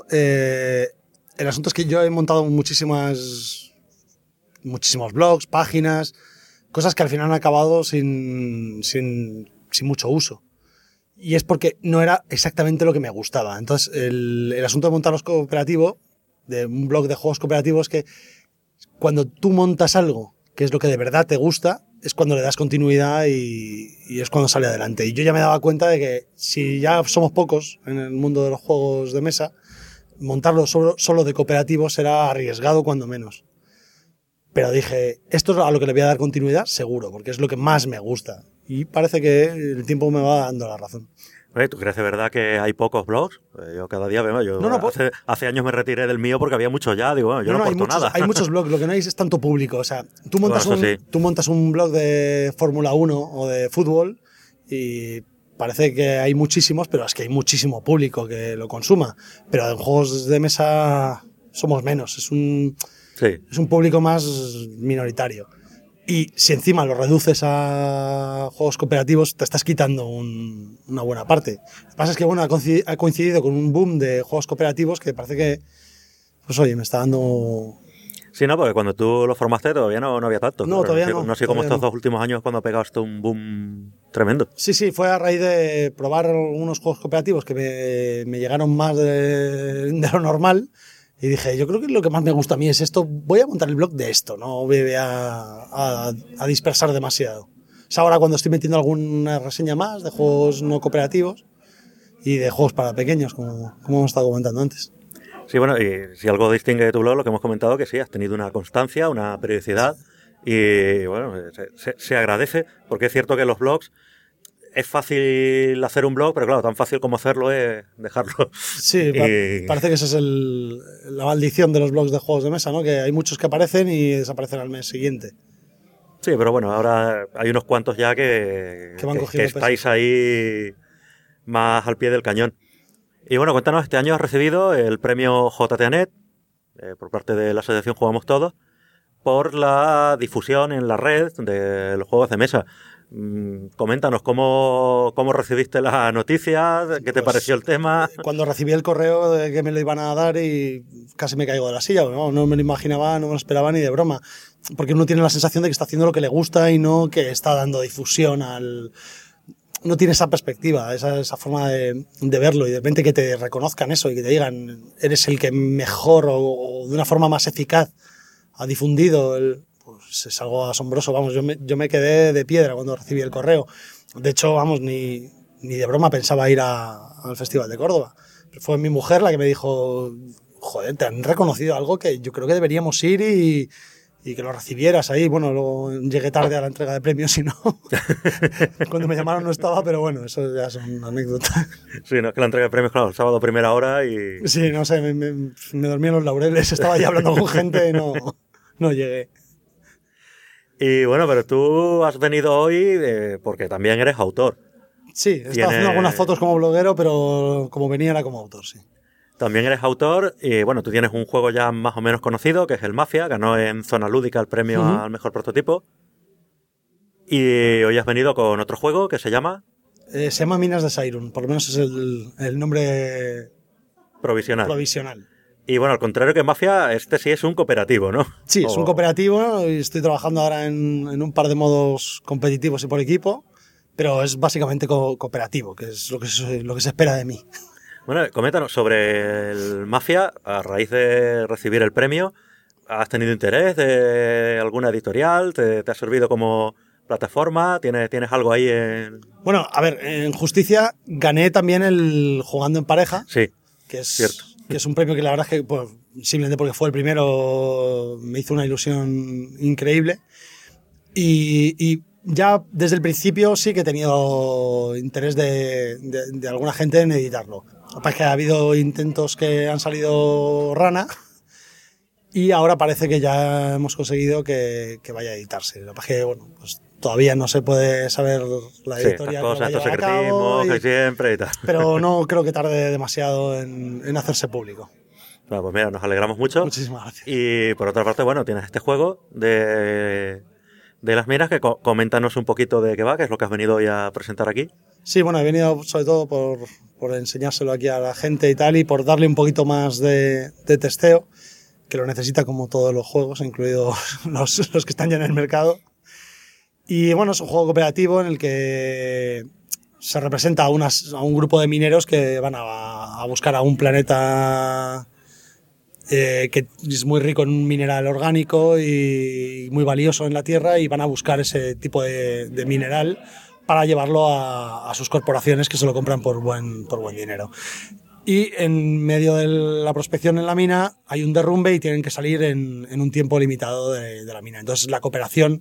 el asunto es que yo he montado muchísimos blogs, páginas, cosas que al final han acabado sin mucho uso. Y es porque no era exactamente lo que me gustaba. Entonces, el asunto de montar los cooperativos, de un blog de juegos cooperativos, es que cuando tú montas algo que es lo que de verdad te gusta, es cuando le das continuidad y es cuando sale adelante. Y yo ya me daba cuenta de que si ya somos pocos en el mundo de los juegos de mesa, montarlo solo de cooperativos era arriesgado cuando menos. Pero dije, esto es a lo que le voy a dar continuidad, seguro, porque es lo que más me gusta. Y parece que el tiempo me va dando la razón. Oye, ¿tú crees de verdad que hay pocos blogs? Yo cada día veo, hace años me retiré del mío porque había muchos ya, digo, bueno, yo no aporto nada. Hay muchos blogs, lo que no hay es tanto público. O sea, tú montas un blog de Fórmula 1 o de fútbol y parece que hay muchísimos, pero es que hay muchísimo público que lo consuma. Pero en juegos de mesa somos menos, es un público más minoritario. Y si encima lo reduces a juegos cooperativos, te estás quitando una buena parte. Lo que pasa es que bueno, ha coincidido con un boom de juegos cooperativos que parece que, pues oye, me está dando... Sí, no, porque cuando tú lo formaste todavía no había tanto. No, todavía no. No sé cómo estos 2 últimos años cuando ha pegado esto un boom tremendo. Sí, fue a raíz de probar algunos juegos cooperativos que me llegaron más de lo normal. Y dije, yo creo que lo que más me gusta a mí es esto, voy a montar el blog de esto, no voy a dispersar demasiado. Es ahora cuando estoy metiendo alguna reseña más de juegos no cooperativos y de juegos para pequeños, como hemos estado comentando antes. Sí, bueno, y si algo distingue de tu blog, lo que hemos comentado, que sí, has tenido una constancia, una periodicidad, y bueno, se agradece, porque es cierto que los blogs, es fácil hacer un blog, pero claro, tan fácil como hacerlo es dejarlo. Sí, parece que esa es la maldición de los blogs de juegos de mesa, ¿no? Que hay muchos que aparecen y desaparecen al mes siguiente. Sí, pero bueno, ahora hay unos cuantos ya que estáis ahí más al pie del cañón. Y bueno, cuéntanos, este año has recibido el premio JTANet por parte de la asociación Jugamos Todos por la difusión en la red de los juegos de mesa. Coméntanos cómo recibiste la noticia, qué te pareció el tema. Cuando recibí el correo de que me lo iban a dar y casi me caigo de la silla, no me lo imaginaba, no me lo esperaba ni de broma, porque uno tiene la sensación de que está haciendo lo que le gusta y no que está dando difusión no tiene esa perspectiva, esa forma de verlo y de repente que te reconozcan eso y que te digan eres el que mejor o de una forma más eficaz ha difundido pues es algo asombroso, vamos, yo me quedé de piedra cuando recibí el correo. De hecho, vamos, ni de broma pensaba ir al Festival de Córdoba. Pero fue mi mujer la que me dijo, joder, te han reconocido algo que yo creo que deberíamos ir y que lo recibieras ahí. Bueno, luego llegué tarde a la entrega de premios y no. Cuando me llamaron no estaba, pero bueno, eso ya son anécdotas. Sí, no, es que la entrega de premios, claro, el sábado a primera hora y... Sí, no sé, me dormí en los laureles, estaba ya hablando con gente y no llegué. Y bueno, pero tú has venido hoy porque también eres autor. Sí, estaba haciendo algunas fotos como bloguero, pero como venía era como autor, sí. También eres autor y bueno, tú tienes un juego ya más o menos conocido, que es el Mafia, ganó en Zona Lúdica el premio al mejor prototipo. Y hoy has venido con otro juego que se llama... se llama Minas de Sairun, por lo menos es el nombre provisional. Y bueno, al contrario que Mafia, este sí es un cooperativo, ¿no? Sí, es un cooperativo y estoy trabajando ahora en un par de modos competitivos y por equipo, pero es básicamente cooperativo, que es lo que se espera de mí. Bueno, coméntanos sobre el Mafia, a raíz de recibir el premio, ¿has tenido interés de alguna editorial? ¿Te ha servido como plataforma? ¿Tienes algo ahí en...? Bueno, a ver, en Justicia gané también el Jugando en Pareja. Sí. que es, Cierto. que es un premio que la verdad es que, pues, simplemente porque fue el primero, me hizo una ilusión increíble. Y ya desde el principio sí que he tenido interés de alguna gente en editarlo. Lo que pasa es que ha habido intentos que han salido rana y ahora parece que ya hemos conseguido que vaya a editarse. Lo que pasa es que, bueno, pues todavía no se puede saber la Sí, editorial estas cosas, que lo estos va a llevar a cabo secretismos que siempre y tal. pero no creo que tarde demasiado en hacerse público. Bueno, pues mira, nos alegramos mucho. Muchísimas gracias. Y por otra parte, bueno, tienes este juego de las minas, que coméntanos un poquito de qué va, que es lo que has venido hoy a presentar aquí. Sí, bueno, he venido sobre todo por enseñárselo aquí a la gente y tal, y por darle un poquito más de testeo, que lo necesita como todos los juegos, incluidos los que están ya en el mercado. Y bueno, es un juego cooperativo en el que se representa a un grupo de mineros que van a buscar a un planeta que es muy rico en un mineral orgánico y muy valioso en la Tierra, y van a buscar ese tipo de mineral para llevarlo a sus corporaciones, que se lo compran por buen dinero. Y en medio de la prospección en la mina hay un derrumbe y tienen que salir en un tiempo limitado de la mina. Entonces la cooperación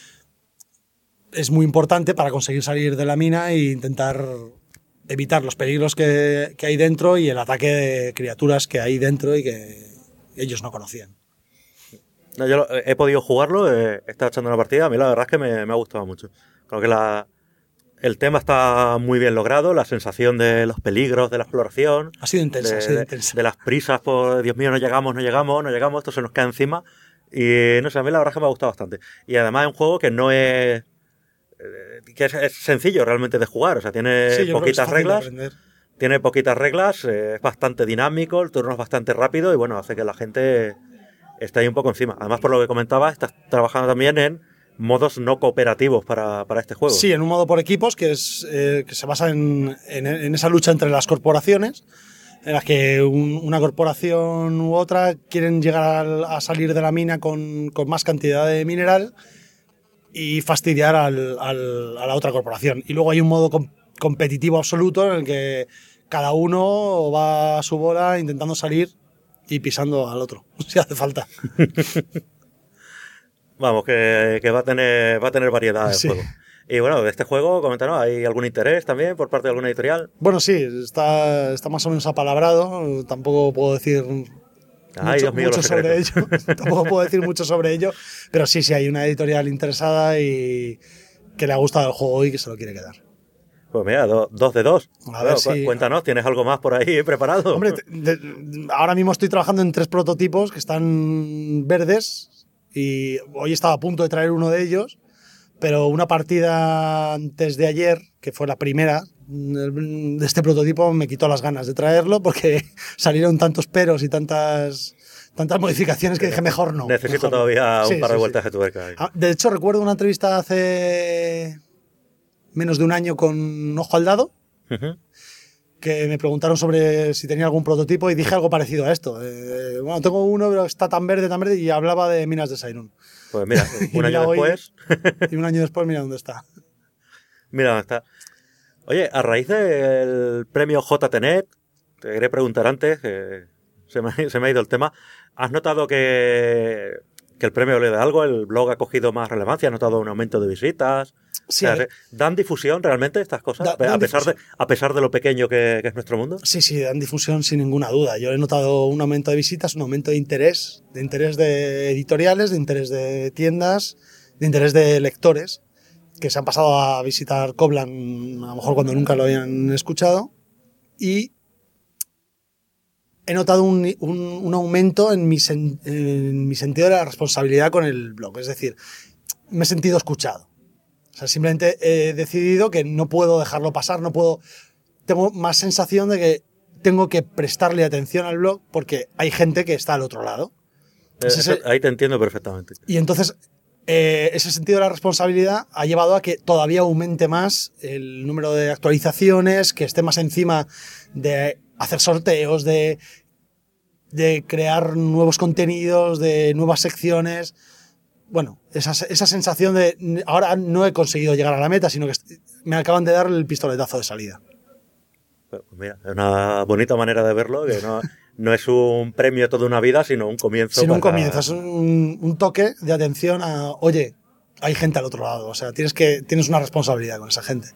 es muy importante para conseguir salir de la mina e intentar evitar los peligros que hay dentro y el ataque de criaturas que hay dentro y que ellos no conocían. No, yo he podido jugarlo, he estado echando una partida, a mí la verdad es que me ha gustado mucho. Creo que el tema está muy bien logrado, la sensación de los peligros de la exploración. Ha sido intensa, de las prisas por, Dios mío, no llegamos, esto se nos cae encima. Y no sé, a mí la verdad es que me ha gustado bastante. Y además es un juego que no es... que es sencillo realmente de jugar, o sea, tiene poquitas reglas. Tiene poquitas reglas, es bastante dinámico, el turno es bastante rápido y bueno, hace que la gente esté ahí un poco encima. Además, por lo que comentabas, estás trabajando también en modos no cooperativos para este juego. Sí, en un modo por equipos que se basa en esa lucha entre las corporaciones, en las que una corporación u otra quieren llegar a salir de la mina con más cantidad de mineral y fastidiar a la otra corporación. Y luego hay un modo competitivo absoluto en el que cada uno va a su bola intentando salir y pisando al otro, si hace falta. Vamos, que va a tener variedad el Sí. juego. Y bueno, de este juego, coméntanos, ¿hay algún interés también por parte de alguna editorial? Bueno, sí, está más o menos apalabrado, tampoco puedo decir mucho sobre ello. Tampoco puedo decir mucho sobre ello, pero sí hay una editorial interesada y que le ha gustado el juego y que se lo quiere quedar. Pues mira, 2 de 2. A ver si... Cuéntanos, ¿tienes algo más por ahí preparado? Hombre, ahora mismo estoy trabajando en 3 prototipos que están verdes y hoy estaba a punto de traer uno de ellos, pero una partida antes de ayer, que fue la primera de este prototipo, me quitó las ganas de traerlo porque salieron tantos peros y tantas modificaciones que dije mejor no. Necesito todavía un par de vueltas de tuerca ahí. De hecho, recuerdo una entrevista hace menos de un año con Ojo al Dado, que me preguntaron sobre si tenía algún prototipo y dije algo parecido a esto. Bueno, tengo uno, pero está tan verde, y hablaba de Minas de Sairún. Pues mira, un año después... Y un año después, mira dónde está. Mira dónde está. Oye, a raíz del premio JTNet, te quería preguntar antes, que se me ha ido el tema, ¿has notado que el premio le da algo? ¿El blog ha cogido más relevancia? ¿Has notado un aumento de visitas? Sí, o sea, ¿dan difusión realmente estas cosas? A pesar de lo pequeño que es nuestro mundo. Sí, dan difusión sin ninguna duda. Yo he notado un aumento de visitas, un aumento de interés de editoriales, de interés de tiendas, de interés de lectores, que se han pasado a visitar Coblan, a lo mejor cuando nunca lo habían escuchado, y he notado un aumento en mi sentido de la responsabilidad con el blog. Es decir, me he sentido escuchado. O sea, simplemente he decidido que no puedo dejarlo pasar, tengo más sensación de que tengo que prestarle atención al blog porque hay gente que está al otro lado. Ahí te entiendo perfectamente. Y entonces ese sentido de la responsabilidad ha llevado a que todavía aumente más el número de actualizaciones, que esté más encima de hacer sorteos, de crear nuevos contenidos, de nuevas secciones. Bueno, esa sensación de ahora no he conseguido llegar a la meta, sino que me acaban de dar el pistoletazo de salida. Pues mira, es una bonita manera de verlo, que no es un premio toda una vida, sino un comienzo. Sino un comienzo, es un toque de atención a, oye, hay gente al otro lado, o sea, tienes una responsabilidad con esa gente.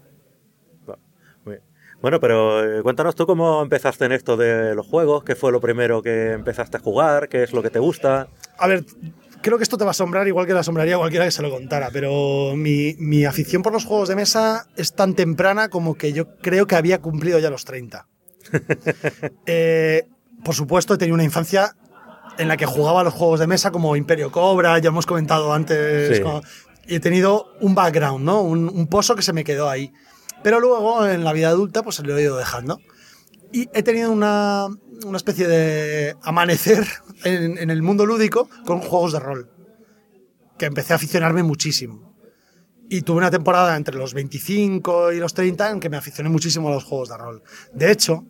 Bueno, pero cuéntanos tú cómo empezaste en esto de los juegos, qué fue lo primero que empezaste a jugar, qué es lo que te gusta. A ver, creo que esto te va a asombrar igual que le asombraría a cualquiera que se lo contara, pero mi afición por los juegos de mesa es tan temprana como que yo creo que había cumplido ya los 30. Por supuesto, he tenido una infancia en la que jugaba a los juegos de mesa como Imperio Cobra, ya hemos comentado antes, sí. Y he tenido un background, ¿no? Un pozo que se me quedó ahí. Pero luego, en la vida adulta, pues lo he ido dejando. Y he tenido una especie de amanecer en el mundo lúdico con juegos de rol, que empecé a aficionarme muchísimo. Y tuve una temporada entre los 25 y los 30 en que me aficioné muchísimo a los juegos de rol. De hecho,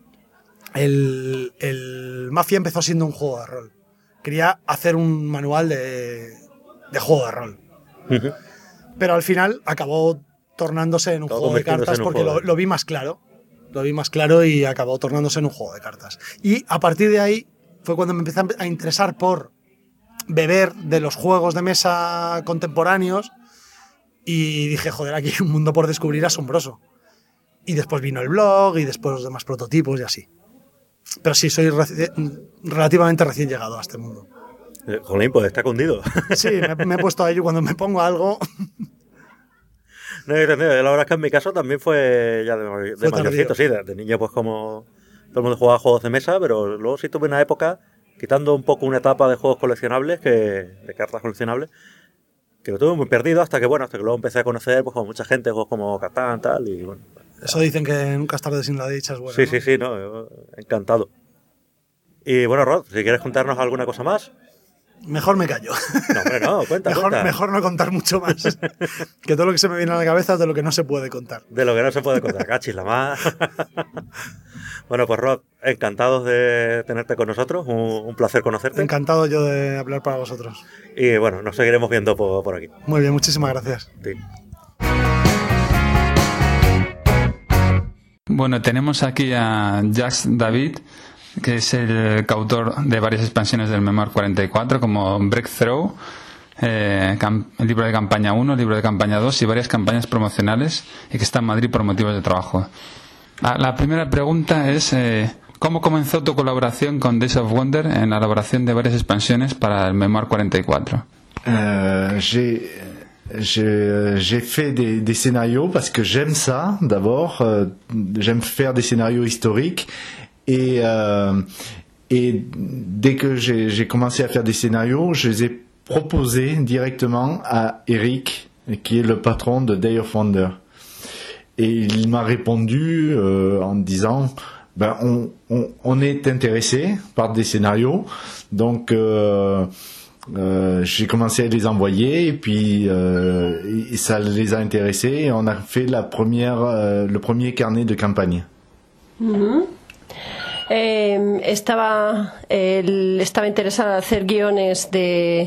el Mafia empezó siendo un juego de rol. Quería hacer un manual de juego de rol. Uh-huh. Pero al final acabó tornándose en un juego de cartas porque lo vi más claro. Lo vi más claro y acabó tornándose en un juego de cartas. Y a partir de ahí fue cuando me empecé a interesar por beber de los juegos de mesa contemporáneos y dije, joder, aquí hay un mundo por descubrir asombroso. Y después vino el blog y después los demás prototipos y así. Pero sí, soy relativamente recién llegado a este mundo. Jolín, pues está cundido. Sí, me he puesto a ello cuando me pongo algo. No he entendido. La verdad es que en mi caso también fue ya de mayorcito, sí. De niño, pues como todo el mundo jugaba juegos de mesa, pero luego sí tuve una época, quitando un poco una etapa de juegos coleccionables, de cartas coleccionables, que lo tuve muy perdido hasta que luego empecé a conocer pues como mucha gente, juegos como Catán, tal, y bueno. Eso dicen que nunca es tarde sin la dicha, es bueno. Sí, ¿no? Yo, encantado. Y bueno, Rod, si quieres contarnos alguna cosa más. Mejor me callo. No, hombre, no, cuenta. Mejor no contar mucho más. Que todo lo que se me viene a la cabeza es de lo que no se puede contar. De lo que no se puede contar, cachis la más. Bueno, pues Rod, encantados de tenerte con nosotros, un placer conocerte. Encantado yo de hablar para vosotros. Y bueno, nos seguiremos viendo por aquí. Muy bien, muchísimas gracias. Sí. Bueno, tenemos aquí a Jacques David, que es el coautor de varias expansiones del Memoir 44, como Breakthrough, el libro de campaña 1, el libro de campaña 2 y varias campañas promocionales, y que está en Madrid por motivos de trabajo. La primera pregunta es, ¿cómo comenzó tu colaboración con Days of Wonder en la elaboración de varias expansiones para el Memoir 44? J'ai fait des scénarios parce que j'aime ça d'abord, j'aime faire des scénarios historiques et dès que j'ai commencé à faire des scénarios, je les ai proposés directement à Eric, qui est le patron de Day of Wonder. Et il m'a répondu en disant on est intéressé par des scénarios, donc j'ai commencé à les envoyer et puis ça les a intéressés et on a fait le premier carnet de campagne. Uh-huh. Estaba interesado en hacer guiones de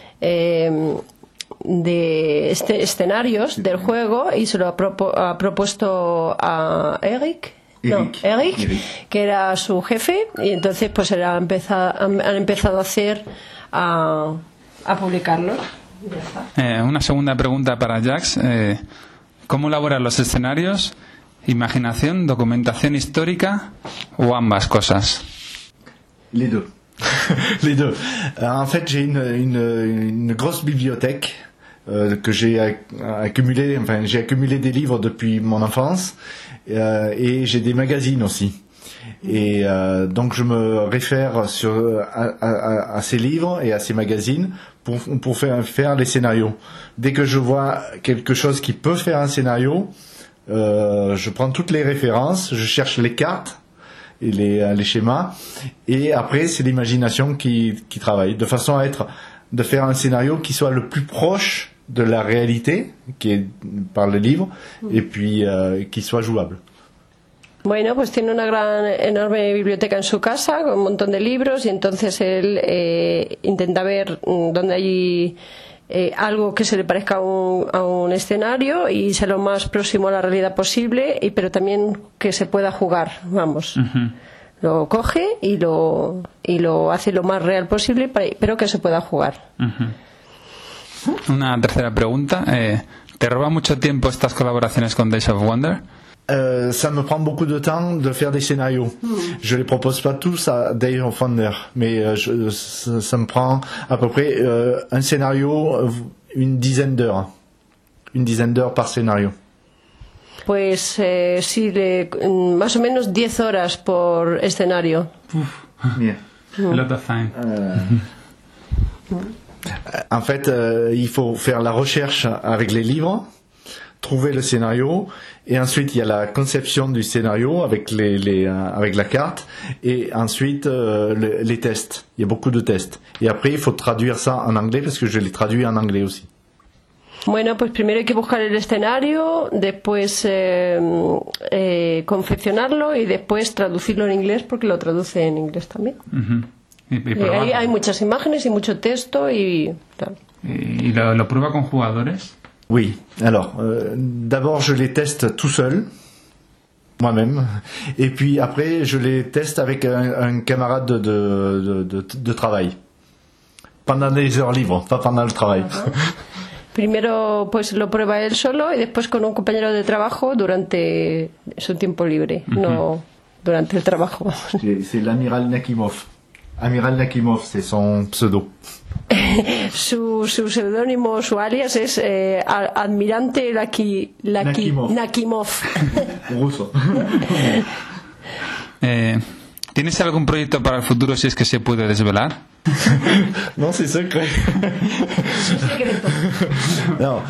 escenarios del juego y se lo ha propuesto a Eric, que era su jefe, y entonces pues han empezado a hacer a publicarlos. Una segunda pregunta para Jax. ¿Cómo elaboran los escenarios? ¿Imaginación, documentación histórica o ambas cosas? Les deux. Les deux. En fait, j'ai une grosse bibliothèque que j'ai accumulé. Enfin, j'ai accumulé des livres depuis mon enfance et j'ai des magazines aussi. Et donc je me réfère à ces livres et à ces magazines pour faire les scénarios. Dès que je vois quelque chose qui peut faire un scénario, je prends toutes les références, je cherche les cartes et les schémas, et après c'est l'imagination qui travaille, de façon de faire un scénario qui soit le plus proche de la réalité, qui est par le livre, et puis qui soit jouable. Bueno, pues tiene una enorme biblioteca en su casa con un montón de libros, y entonces él intenta ver dónde hay algo que se le parezca a un escenario y sea lo más próximo a la realidad posible, pero también que se pueda jugar, vamos. Lo coge y lo hace lo más real posible, pero que se pueda jugar. Una tercera pregunta. ¿Te roba mucho tiempo estas colaboraciones con Days of Wonder? Ça me prend beaucoup de temps de faire des scénarios. Je les propose pas tous à Days of Wonder, mais ça me prend à peu près un scénario, une dizaine d'heures par scénario. Pues sí, más o menos 10 horas por escenario. Bien. A lot of time. En fait, il faut faire la recherche avec les livres, trouver le scénario, et ensuite il y a la conception du scénario avec avec la carte, et ensuite les tests. Il y a beaucoup de tests. Et après, il faut traduire ça en anglais, parce que je l'ai traduit en anglais aussi. Bueno, pues primero hay que buscar el escenario, después confeccionarlo y después traducirlo en inglés, porque lo traduce en inglés también. Hay muchas imágenes y mucho texto y tal. ¿Y lo prueba con jugadores? Oui. Alors, d'abord je les teste tout seul, moi-même, et puis après je les teste avec un camarade de travail. Pendant les heures libres, pas pendant le travail. Primero pues lo prueba él solo y después con un compañero de trabajo durante su tiempo libre, no durante el trabajo. C'est l'amiral Nakimov. Amiral Nakimov, c'est son pseudo. Su seudónimo, su alias es Almirante Nakimov. Ruso. ¿Tienes algún proyecto para el futuro, si es que se puede desvelar? Non, c'est secret. Non,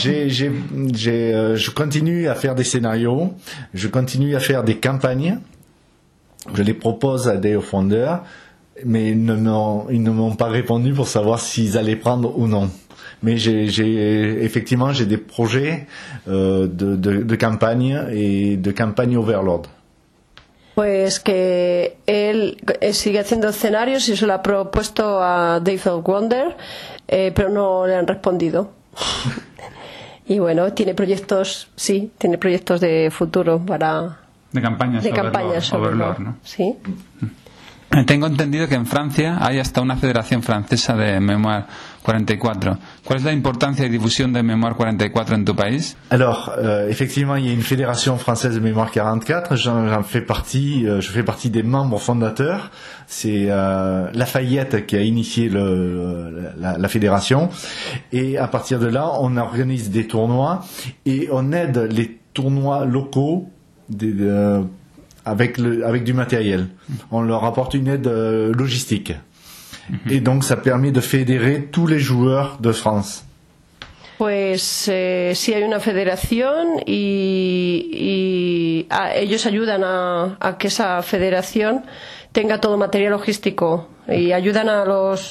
je continue à faire des scénarios, je continue à faire des campagnes, je les propose à Days of Wonder, mais ils ne m'ont pas répondu pour savoir s'ils allaient prendre ou non. Mais effectivement j'ai des projets de campagne et de campagne Overlord. Pues que él sigue haciendo escenarios y se lo ha propuesto a Days of Wonder, pero no le han respondido. Y bueno, tiene proyectos de futuro para... De campañas Overlord, ¿no? Sí. Tengo entendido que en Francia hay hasta una federación francesa de Mémoire 44. ¿Cuál es la importancia y difusión de Mémoire 44 en tu país? Alors, effectivement, il y a une fédération française de Mémoire 44. J'en fais partie. Je fais partie des membres fondateurs. C'est Lafayette qui a initié la fédération. Et à partir de là, on organise des tournois et on aide les tournois locaux avec du matériel. On leur apporte une aide logistique. Et donc ça permet de fédérer tous les joueurs de France. Pues sí hay una federación y ellos ayudan a que esa federación tenga todo material logístico y ayudan a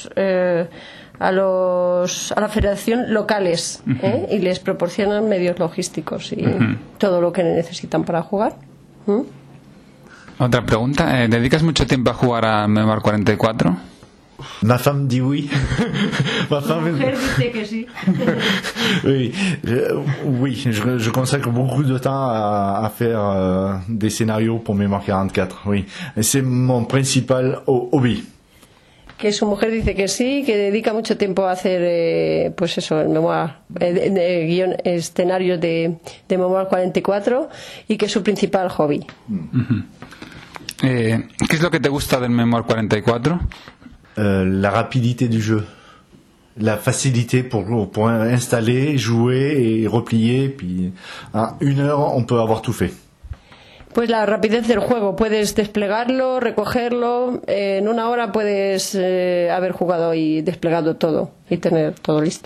la federación locales y les proporcionan medios logísticos y todo lo que necesitan para jugar. Otra pregunta, ¿dedicas mucho tiempo a jugar a Mémoire 44? Ma femme dit oui. Ma mujer dice que sí. Oui, je consacre beaucoup de temps à faire des scénarios pour Mémoire 44. Oui, et c'est mon principal hobby. Que su mujer dice que sí, que dedica mucho tiempo a hacer, pues eso, el memoir, guión, escenarios de Mémoire 44 y que es su principal hobby. ¿Qué es lo que te gusta del Mémoire 44? La rapidité du jeu, la facilité pour installer, jouer et replier, puis en 1 heure on peut avoir tout fait. Pues la rapidez del juego, puedes desplegarlo, recogerlo, en 1 hora puedes haber jugado y desplegado todo y tener todo listo.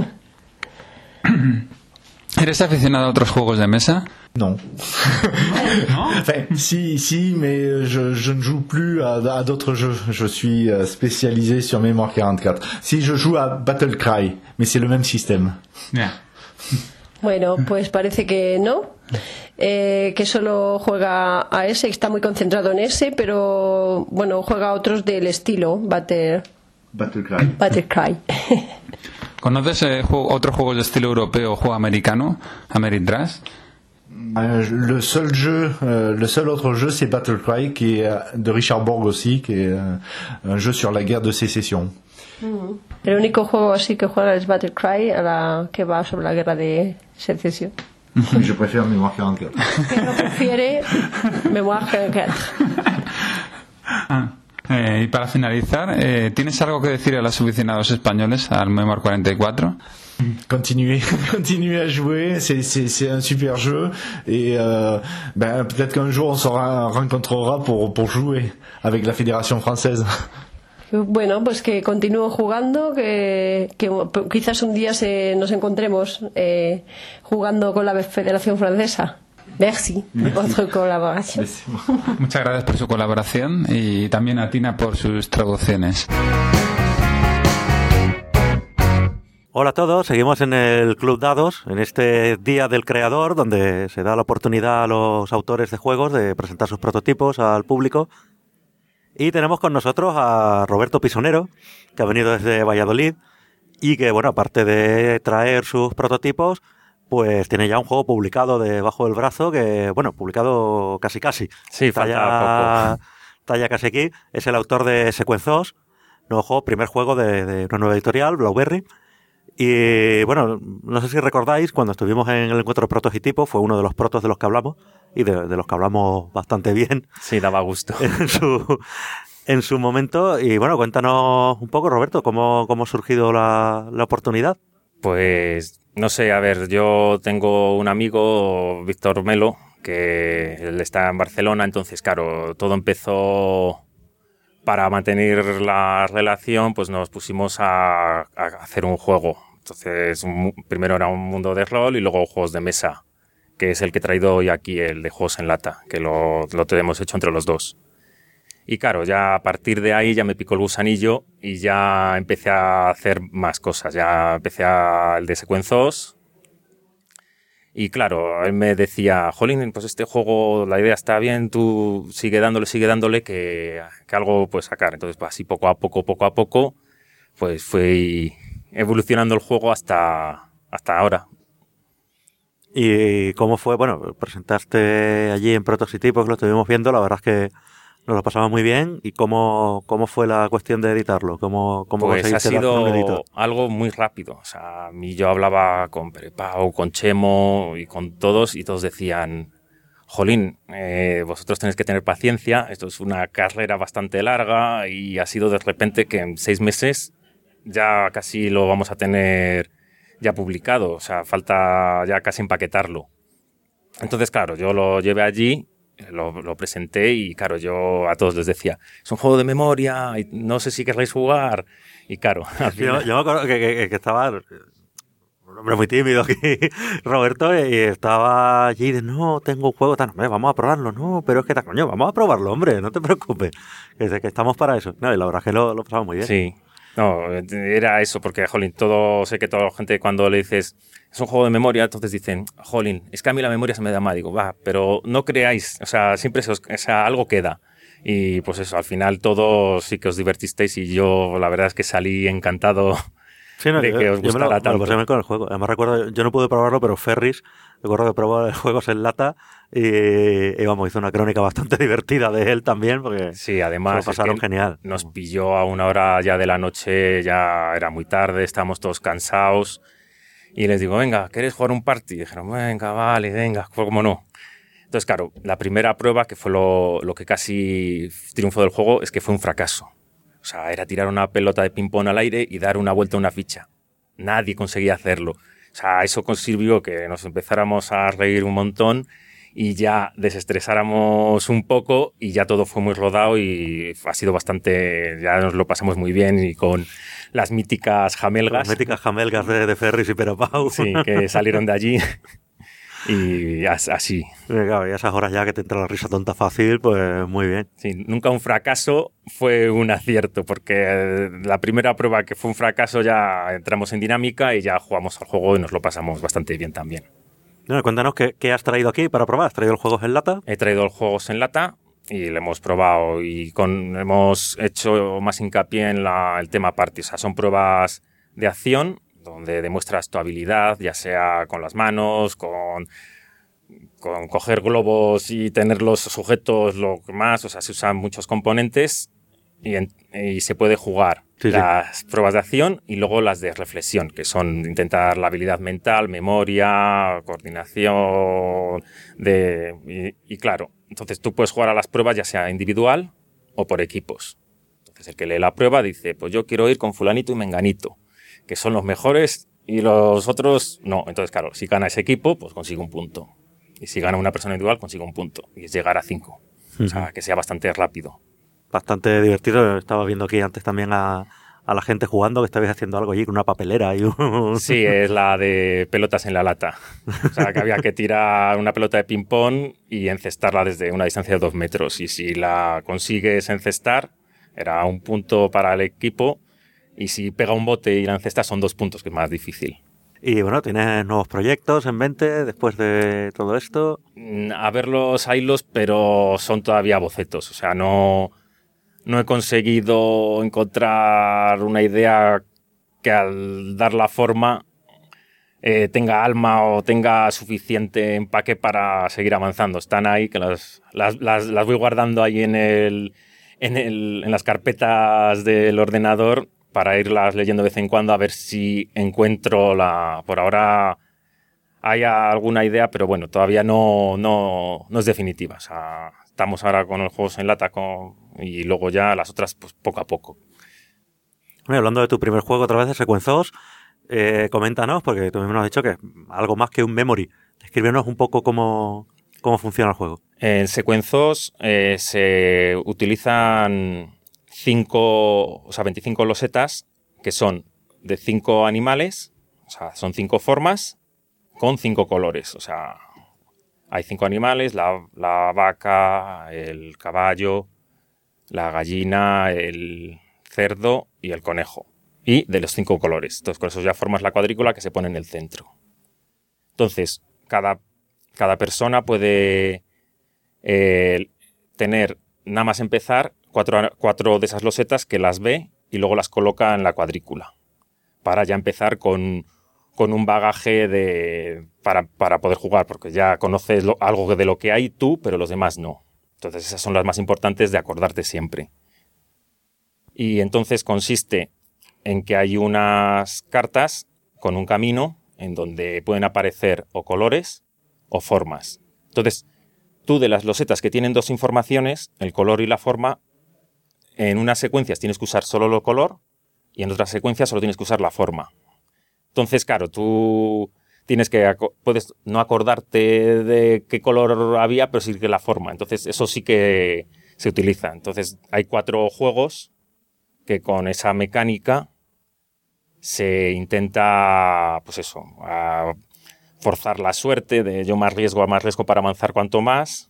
¿Eres aficionado a otros juegos de mesa? Non. Enfin, si, mais je ne joue plus à d'autres jeux. Je suis spécialisé sur Mémoire 44. Si, je joue à Battle Cry, mais c'est le même système. Yeah. Bueno, pues parece que no, que solo juega a ese, está muy concentrado en ese, pero bueno, juega a otros del estilo Battle Cry. ¿Conoces otros juegos de estilo europeo o juego americano, Ameritrash? Le seul autre jeu, c'est Battlecry, qui est de Richard Borg aussi, qui est un jeu sur la guerre de sécession. El único juego así que juega es Battlecry, que va sobre la guerra de secesión. Je préfère Mémoire 44. Pero prefiere Mémoire 44. Y para finalizar, ¿tienes algo que decir a los aficionados españoles al Mémoire 44? Continuez à jouer, c'est un super jeu et peut-être qu'un jour on se rencontrera pour jouer avec la Fédération Française. Bueno, pues que continúo jugando, que quizás un día nos encontremos jugando con la Federación Francesa. Merci por votre colaboración. Muchas gracias por su colaboración y también a Tina por sus traducciones. Hola a todos, seguimos en el Club Dados, en este Día del Creador, donde se da la oportunidad a los autores de juegos de presentar sus prototipos al público. Y tenemos con nosotros a Roberto Pisonero, que ha venido desde Valladolid y que, bueno, aparte de traer sus prototipos, pues tiene ya un juego publicado debajo del brazo, que, bueno, publicado casi. Sí, falta poco. Está ya casi aquí. Es el autor de Sequenzos, nuevo juego, primer juego de una nueva editorial, Blauberry. Y bueno, no sé si recordáis, cuando estuvimos en el encuentro de protos y tipos, fue uno de los protos de los que hablamos, y de los que hablamos bastante bien. Sí, daba gusto. En su momento. Y bueno, cuéntanos un poco, Roberto, cómo ha surgido la oportunidad. Pues, no sé, a ver, yo tengo un amigo, Víctor Melo, que él está en Barcelona, entonces, claro, todo empezó... Para mantener la relación, pues nos pusimos a hacer un juego. Entonces, primero era un mundo de rol y luego juegos de mesa, que es el que he traído hoy aquí, el de juegos en lata, que lo tenemos hecho entre los dos. Y claro, ya a partir de ahí ya me picó el gusanillo y ya empecé a hacer más cosas. Ya empecé el de Sequenzos. Y claro, él me decía, jolín, pues este juego, la idea está bien, tú sigue dándole, que algo puedes sacar. Entonces, pues así poco a poco, pues fue evolucionando el juego hasta ahora. ¿Y cómo fue? Bueno, presentaste allí en Protos y Tipos, que lo estuvimos viendo, la verdad es que nos lo pasamos muy bien. ¿Y cómo fue la cuestión de editarlo? ¿Cómo pues ha sido algo muy rápido. O sea, yo hablaba con Perepau, con Chemo y con todos, y todos decían, jolín, vosotros tenéis que tener paciencia, esto es una carrera bastante larga, y ha sido de repente que en 6 meses ya casi lo vamos a tener ya publicado. O sea, falta ya casi empaquetarlo. Entonces, claro, yo lo llevé allí, lo presenté y claro, yo a todos les decía, es un juego de memoria y no sé si querréis jugar. Y claro, al final... Yo me acuerdo que estaba un hombre muy tímido aquí, Roberto, y estaba allí de, no, tengo un juego, hombre, vamos a probarlo, no, pero es que, coño, vamos a probarlo, hombre, no te preocupes, que estamos para eso. No, y la verdad es que lo pasamos muy bien. Sí. No, era eso, porque, jolín, sé que toda la gente cuando le dices es un juego de memoria, entonces dicen, jolín, es que a mí la memoria se me da mal. Digo, pero no creáis, o sea, siempre algo queda. Y pues eso, al final todos sí que os divertisteis y yo la verdad es que salí encantado de que os gustara tanto. Me lo pasé con el juego. Además recuerdo, yo no pude probarlo, pero Ferris, recuerdo que probó juegos en lata y vamos, hizo una crónica bastante divertida de él también, porque sí, además se lo pasaron genial. Nos pilló a una hora ya de la noche, ya era muy tarde, estábamos todos cansados y les digo, venga, ¿queréis jugar un party? Y dijeron, venga, vale, venga, cómo no. Entonces, claro, la primera prueba, que fue lo que casi triunfó del juego, es que fue un fracaso. O sea, era tirar una pelota de ping-pong al aire y dar una vuelta a una ficha. Nadie conseguía hacerlo. O sea, eso sirvió que nos empezáramos a reír un montón y ya desestresáramos un poco y ya todo fue muy rodado y ha sido bastante... Ya nos lo pasamos muy bien y con las míticas jamelgas. Las míticas jamelgas de Ferris y Perepau. Sí, que salieron de allí. Y así. Claro, y a esas horas ya que te entra la risa tonta fácil, pues muy bien. Sí, nunca un fracaso fue un acierto, porque la primera prueba que fue un fracaso ya entramos en dinámica y ya jugamos al juego y nos lo pasamos bastante bien también. Bueno, cuéntanos qué has traído aquí para probar. ¿Has traído los juegos en lata? He traído los juegos en lata y lo hemos probado y hemos hecho más hincapié en el tema party. O sea, son pruebas de acción donde demuestras tu habilidad, ya sea con las manos, con coger globos y tenerlos sujetos, lo que más, o sea, se usan muchos componentes y se puede jugar las pruebas de acción y luego las de reflexión, que son intentar la habilidad mental, memoria, coordinación, y claro, entonces tú puedes jugar a las pruebas ya sea individual o por equipos. Entonces el que lee la prueba dice, pues yo quiero ir con fulanito y menganito, que son los mejores y los otros no. Entonces claro, si gana ese equipo, pues consigue un punto. Y si gana una persona individual, consigue un punto. Y es llegar a 5. O sea, que sea bastante rápido. Bastante divertido. Estaba viendo aquí antes también a la gente jugando, que estabais haciendo algo allí con una papelera. Sí, es la de pelotas en la lata. O sea, que había que tirar una pelota de ping-pong y encestarla desde una distancia de 2 metros. Y si la consigues encestar, era un punto para el equipo. Y si pega un bote y la encestas, son 2 puntos, que es más difícil. Y bueno, ¿tienes nuevos proyectos en mente después de todo esto? A verlos, haylos, pero son todavía bocetos. O sea, no he conseguido encontrar una idea que al dar la forma tenga alma o tenga suficiente empaque para seguir avanzando. Están ahí, que las voy guardando ahí en las carpetas del ordenador para irlas leyendo de vez en cuando a ver si encuentro por ahora hay alguna idea, pero bueno, todavía no es definitiva. O sea, estamos ahora con los juegos en lata y luego ya las otras pues poco a poco. Bueno, hablando de tu primer juego otra vez de Sequence 2, coméntanos, porque tú mismo nos has dicho que es algo más que un memory. Descríbenos un poco cómo funciona el juego. En Sequence 2 se utilizan 25 losetas que son de 5 animales, o sea, son 5 formas con 5 colores. O sea, hay 5 animales, la vaca, el caballo, la gallina, el cerdo y el conejo. Y de los 5 colores. Entonces, con eso ya formas la cuadrícula que se pone en el centro. Entonces, cada persona puede tener, nada más empezar, 4 de esas losetas que las ve y luego las coloca en la cuadrícula. Para ya empezar con un bagaje para poder jugar, porque ya conoces algo de lo que hay tú, pero los demás no. Entonces esas son las más importantes de acordarte siempre. Y entonces consiste en que hay unas cartas con un camino en donde pueden aparecer o colores o formas. Entonces, tú de las losetas que tienen 2 informaciones, el color y la forma, en unas secuencias tienes que usar solo el color y en otras secuencias solo tienes que usar la forma. Entonces, claro, tú puedes no acordarte de qué color había, pero sí que la forma. Entonces, eso sí que se utiliza. Entonces, hay 4 juegos que con esa mecánica se intenta, pues eso, forzar la suerte de yo más riesgo para avanzar cuanto más.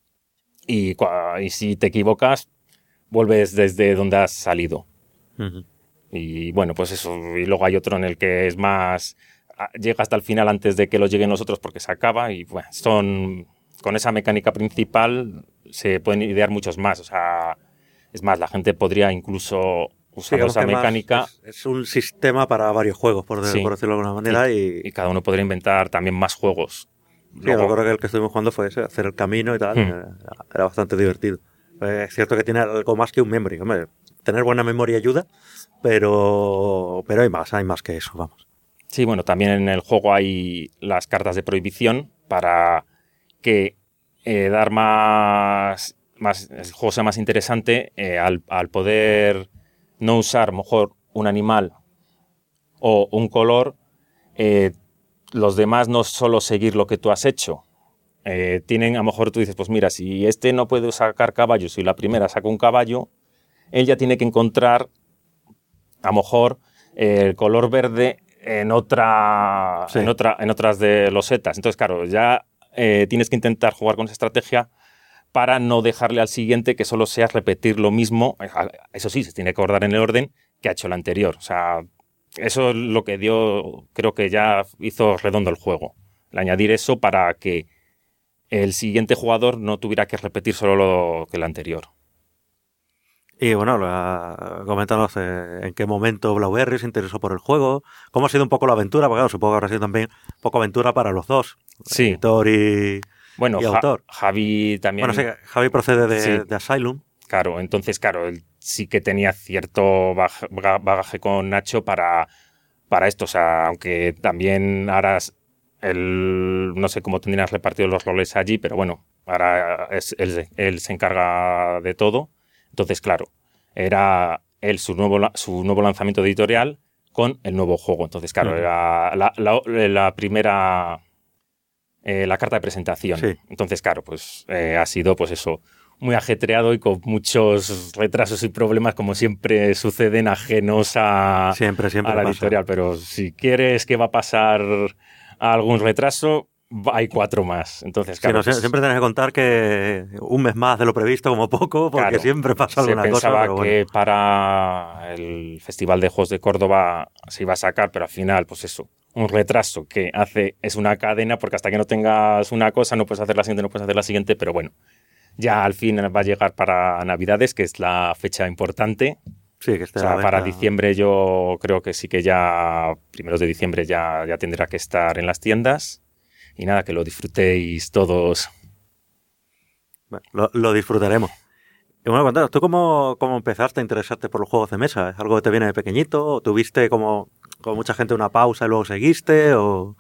Y si te equivocas, vuelves desde donde has salido. Uh-huh. Y bueno, pues eso. Y luego hay otro en el que es más... Llega hasta el final antes de que lo lleguen los otros porque se acaba. Y bueno, con esa mecánica principal se pueden idear muchos más. O sea, es más, la gente podría incluso usar esa mecánica. Es un sistema para varios juegos, por decirlo de alguna manera. Y cada uno podría inventar también más juegos. Sí, yo creo que el que estuvimos jugando fue ese, hacer el camino y tal. Era bastante divertido. Es cierto que tiene algo más que un memory. Hombre, tener buena memoria ayuda, pero hay más que eso, vamos. Sí, bueno, también en el juego hay las cartas de prohibición para que dar más el juego sea más interesante al poder no usar mejor un animal o un color, los demás no solo seguir lo que tú has hecho. Tienen, a lo mejor tú dices, pues mira, si este no puede sacar caballos y la primera saca un caballo, él ya tiene que encontrar, a lo mejor, el color verde en otras de losetas. Entonces, claro, ya tienes que intentar jugar con esa estrategia para no dejarle al siguiente que solo sea repetir lo mismo. Eso sí, se tiene que acordar en el orden que ha hecho el anterior. O sea, eso es lo que creo que ya hizo redondo el juego. El añadir eso para que el siguiente jugador no tuviera que repetir solo lo que el anterior. Y bueno, coméntanos en qué momento BlauBerry se interesó por el juego, cómo ha sido un poco la aventura, porque claro, supongo que habrá sido también un poco aventura para los dos, sí. Editor y autor. Javi también... Bueno, sí, Javi procede de Asylum. Claro, entonces, él sí que tenía cierto bagaje con Nacho para esto, o sea, aunque también ahora no sé cómo tendrías repartido los roles allí, pero bueno, ahora él se encarga de todo. Entonces, claro, era él su nuevo lanzamiento editorial con el nuevo juego. Entonces, claro, era la primera... la carta de presentación. Sí. Entonces, claro, pues ha sido pues eso, muy ajetreado y con muchos retrasos y problemas, como siempre suceden, ajenos a la editorial. Pero si quieres que va a pasar algún retraso, hay 4 más. Entonces, claro, sí, siempre tenés que contar que un mes más de lo previsto como poco, porque claro, siempre pasa alguna cosa. Se pensaba que para el Festival de Juegos de Córdoba se iba a sacar, pero al final, pues eso, un retraso que es una cadena, porque hasta que no tengas una cosa no puedes hacer la siguiente, pero bueno, ya al fin va a llegar para Navidades, que es la fecha importante. Sí, que esté para diciembre yo creo que sí que ya, primeros de diciembre ya tendrá que estar en las tiendas. Y nada, que lo disfrutéis todos. Bueno, lo disfrutaremos. Y bueno, cuéntanos, ¿tú cómo empezaste a interesarte por los juegos de mesa? ¿Es algo que te viene de pequeñito? ¿O tuviste como mucha gente una pausa y luego seguiste? ¿O...?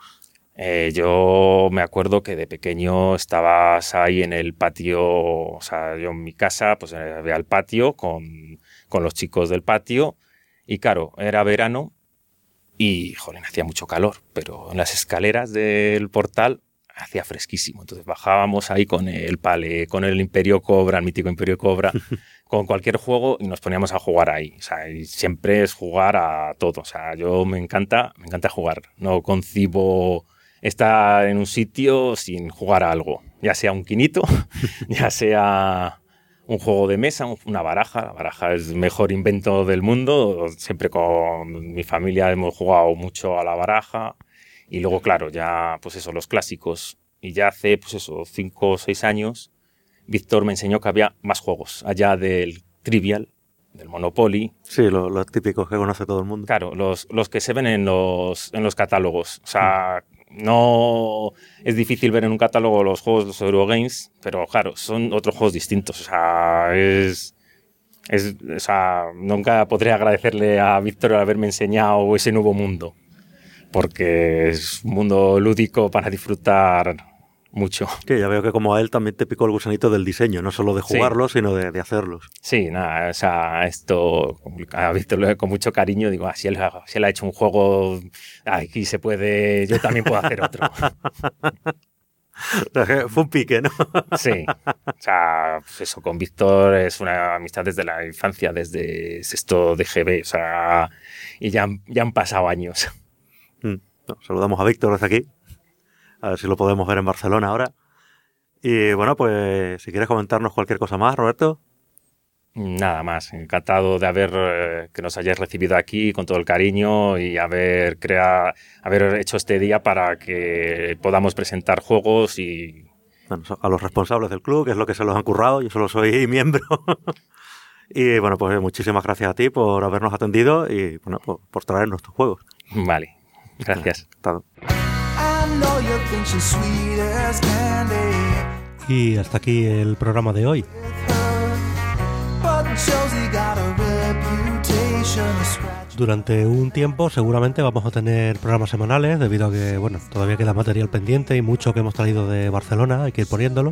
Yo me acuerdo que de pequeño estabas ahí en el patio, o sea, yo en mi casa pues había el patio con los chicos del patio y claro, era verano y, jolín, hacía mucho calor, pero en las escaleras del portal hacía fresquísimo. Entonces bajábamos ahí con el Pale, con el Imperio Cobra, el mítico Imperio Cobra, con cualquier juego y nos poníamos a jugar ahí. O sea, y siempre es jugar a todo. O sea, yo me encanta jugar. No concibo estar en un sitio sin jugar a algo. Ya sea un quinito, ya sea un juego de mesa, una baraja. La baraja es el mejor invento del mundo. Siempre con mi familia hemos jugado mucho a la baraja. Y luego, claro, ya, pues eso, los clásicos. Y ya hace, pues eso, 5 o 6 años, Víctor me enseñó que había más juegos, allá del Trivial, del Monopoly. Sí, los típicos que conoce todo el mundo. Claro, los que se ven en los catálogos. O sea, no es difícil ver en un catálogo los juegos de los Eurogames, pero claro, son otros juegos distintos. O sea, o sea, nunca podré agradecerle a Víctor haberme enseñado ese nuevo mundo. Porque es un mundo lúdico para disfrutar mucho. Sí, ya veo que como a él también te picó el gusanito del diseño, no solo de jugarlos, sino de hacerlos. Sí, nada, o sea, esto a Víctor con mucho cariño, digo, si él ha hecho un juego, aquí se puede, yo también puedo hacer otro. Fue un pique, ¿no? Sí, o sea, pues eso, con Víctor es una amistad desde la infancia, desde sexto de GB, o sea, y ya han pasado años. Saludamos a Víctor desde aquí, a ver si lo podemos ver en Barcelona ahora. Y bueno, pues si quieres comentarnos cualquier cosa más, Roberto. Nada más, encantado de que nos hayáis recibido aquí con todo el cariño y haber hecho este día para que podamos presentar juegos y... Bueno, a los responsables del club, que es lo que se los han currado, yo solo soy miembro. Y bueno, pues muchísimas gracias a ti por habernos atendido y bueno, por traernos tus juegos. Vale. Gracias. Y hasta aquí el programa de hoy. Durante un tiempo seguramente vamos a tener programas semanales debido a que, bueno, todavía queda material pendiente y mucho que hemos traído de Barcelona, hay que ir poniéndolo.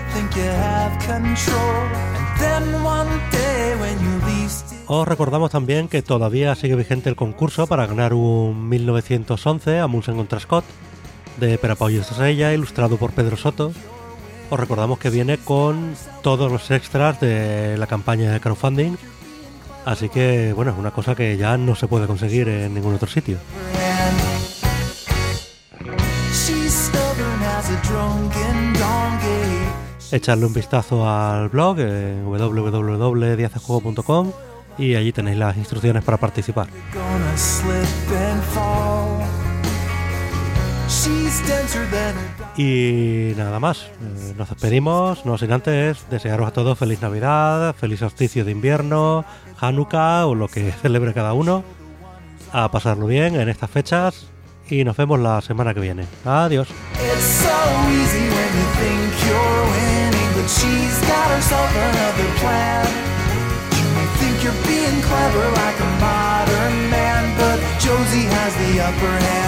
Os recordamos también que todavía sigue vigente el concurso para ganar un 1911 Amundsen contra Scott de Pere Pau i Estrella, ilustrado por Pedro Soto. Os recordamos que viene con todos los extras de la campaña de crowdfunding, así que bueno, es una cosa que ya no se puede conseguir en ningún otro sitio. Echadle un vistazo al blog www.diacejuego.com y allí tenéis las instrucciones para participar. Y nada más, nos despedimos, no sin antes desearos a todos feliz Navidad, feliz solsticio de invierno, Hanukkah o lo que celebre cada uno, a pasarlo bien en estas fechas y nos vemos la semana que viene. Adiós. Josie has the upper hand.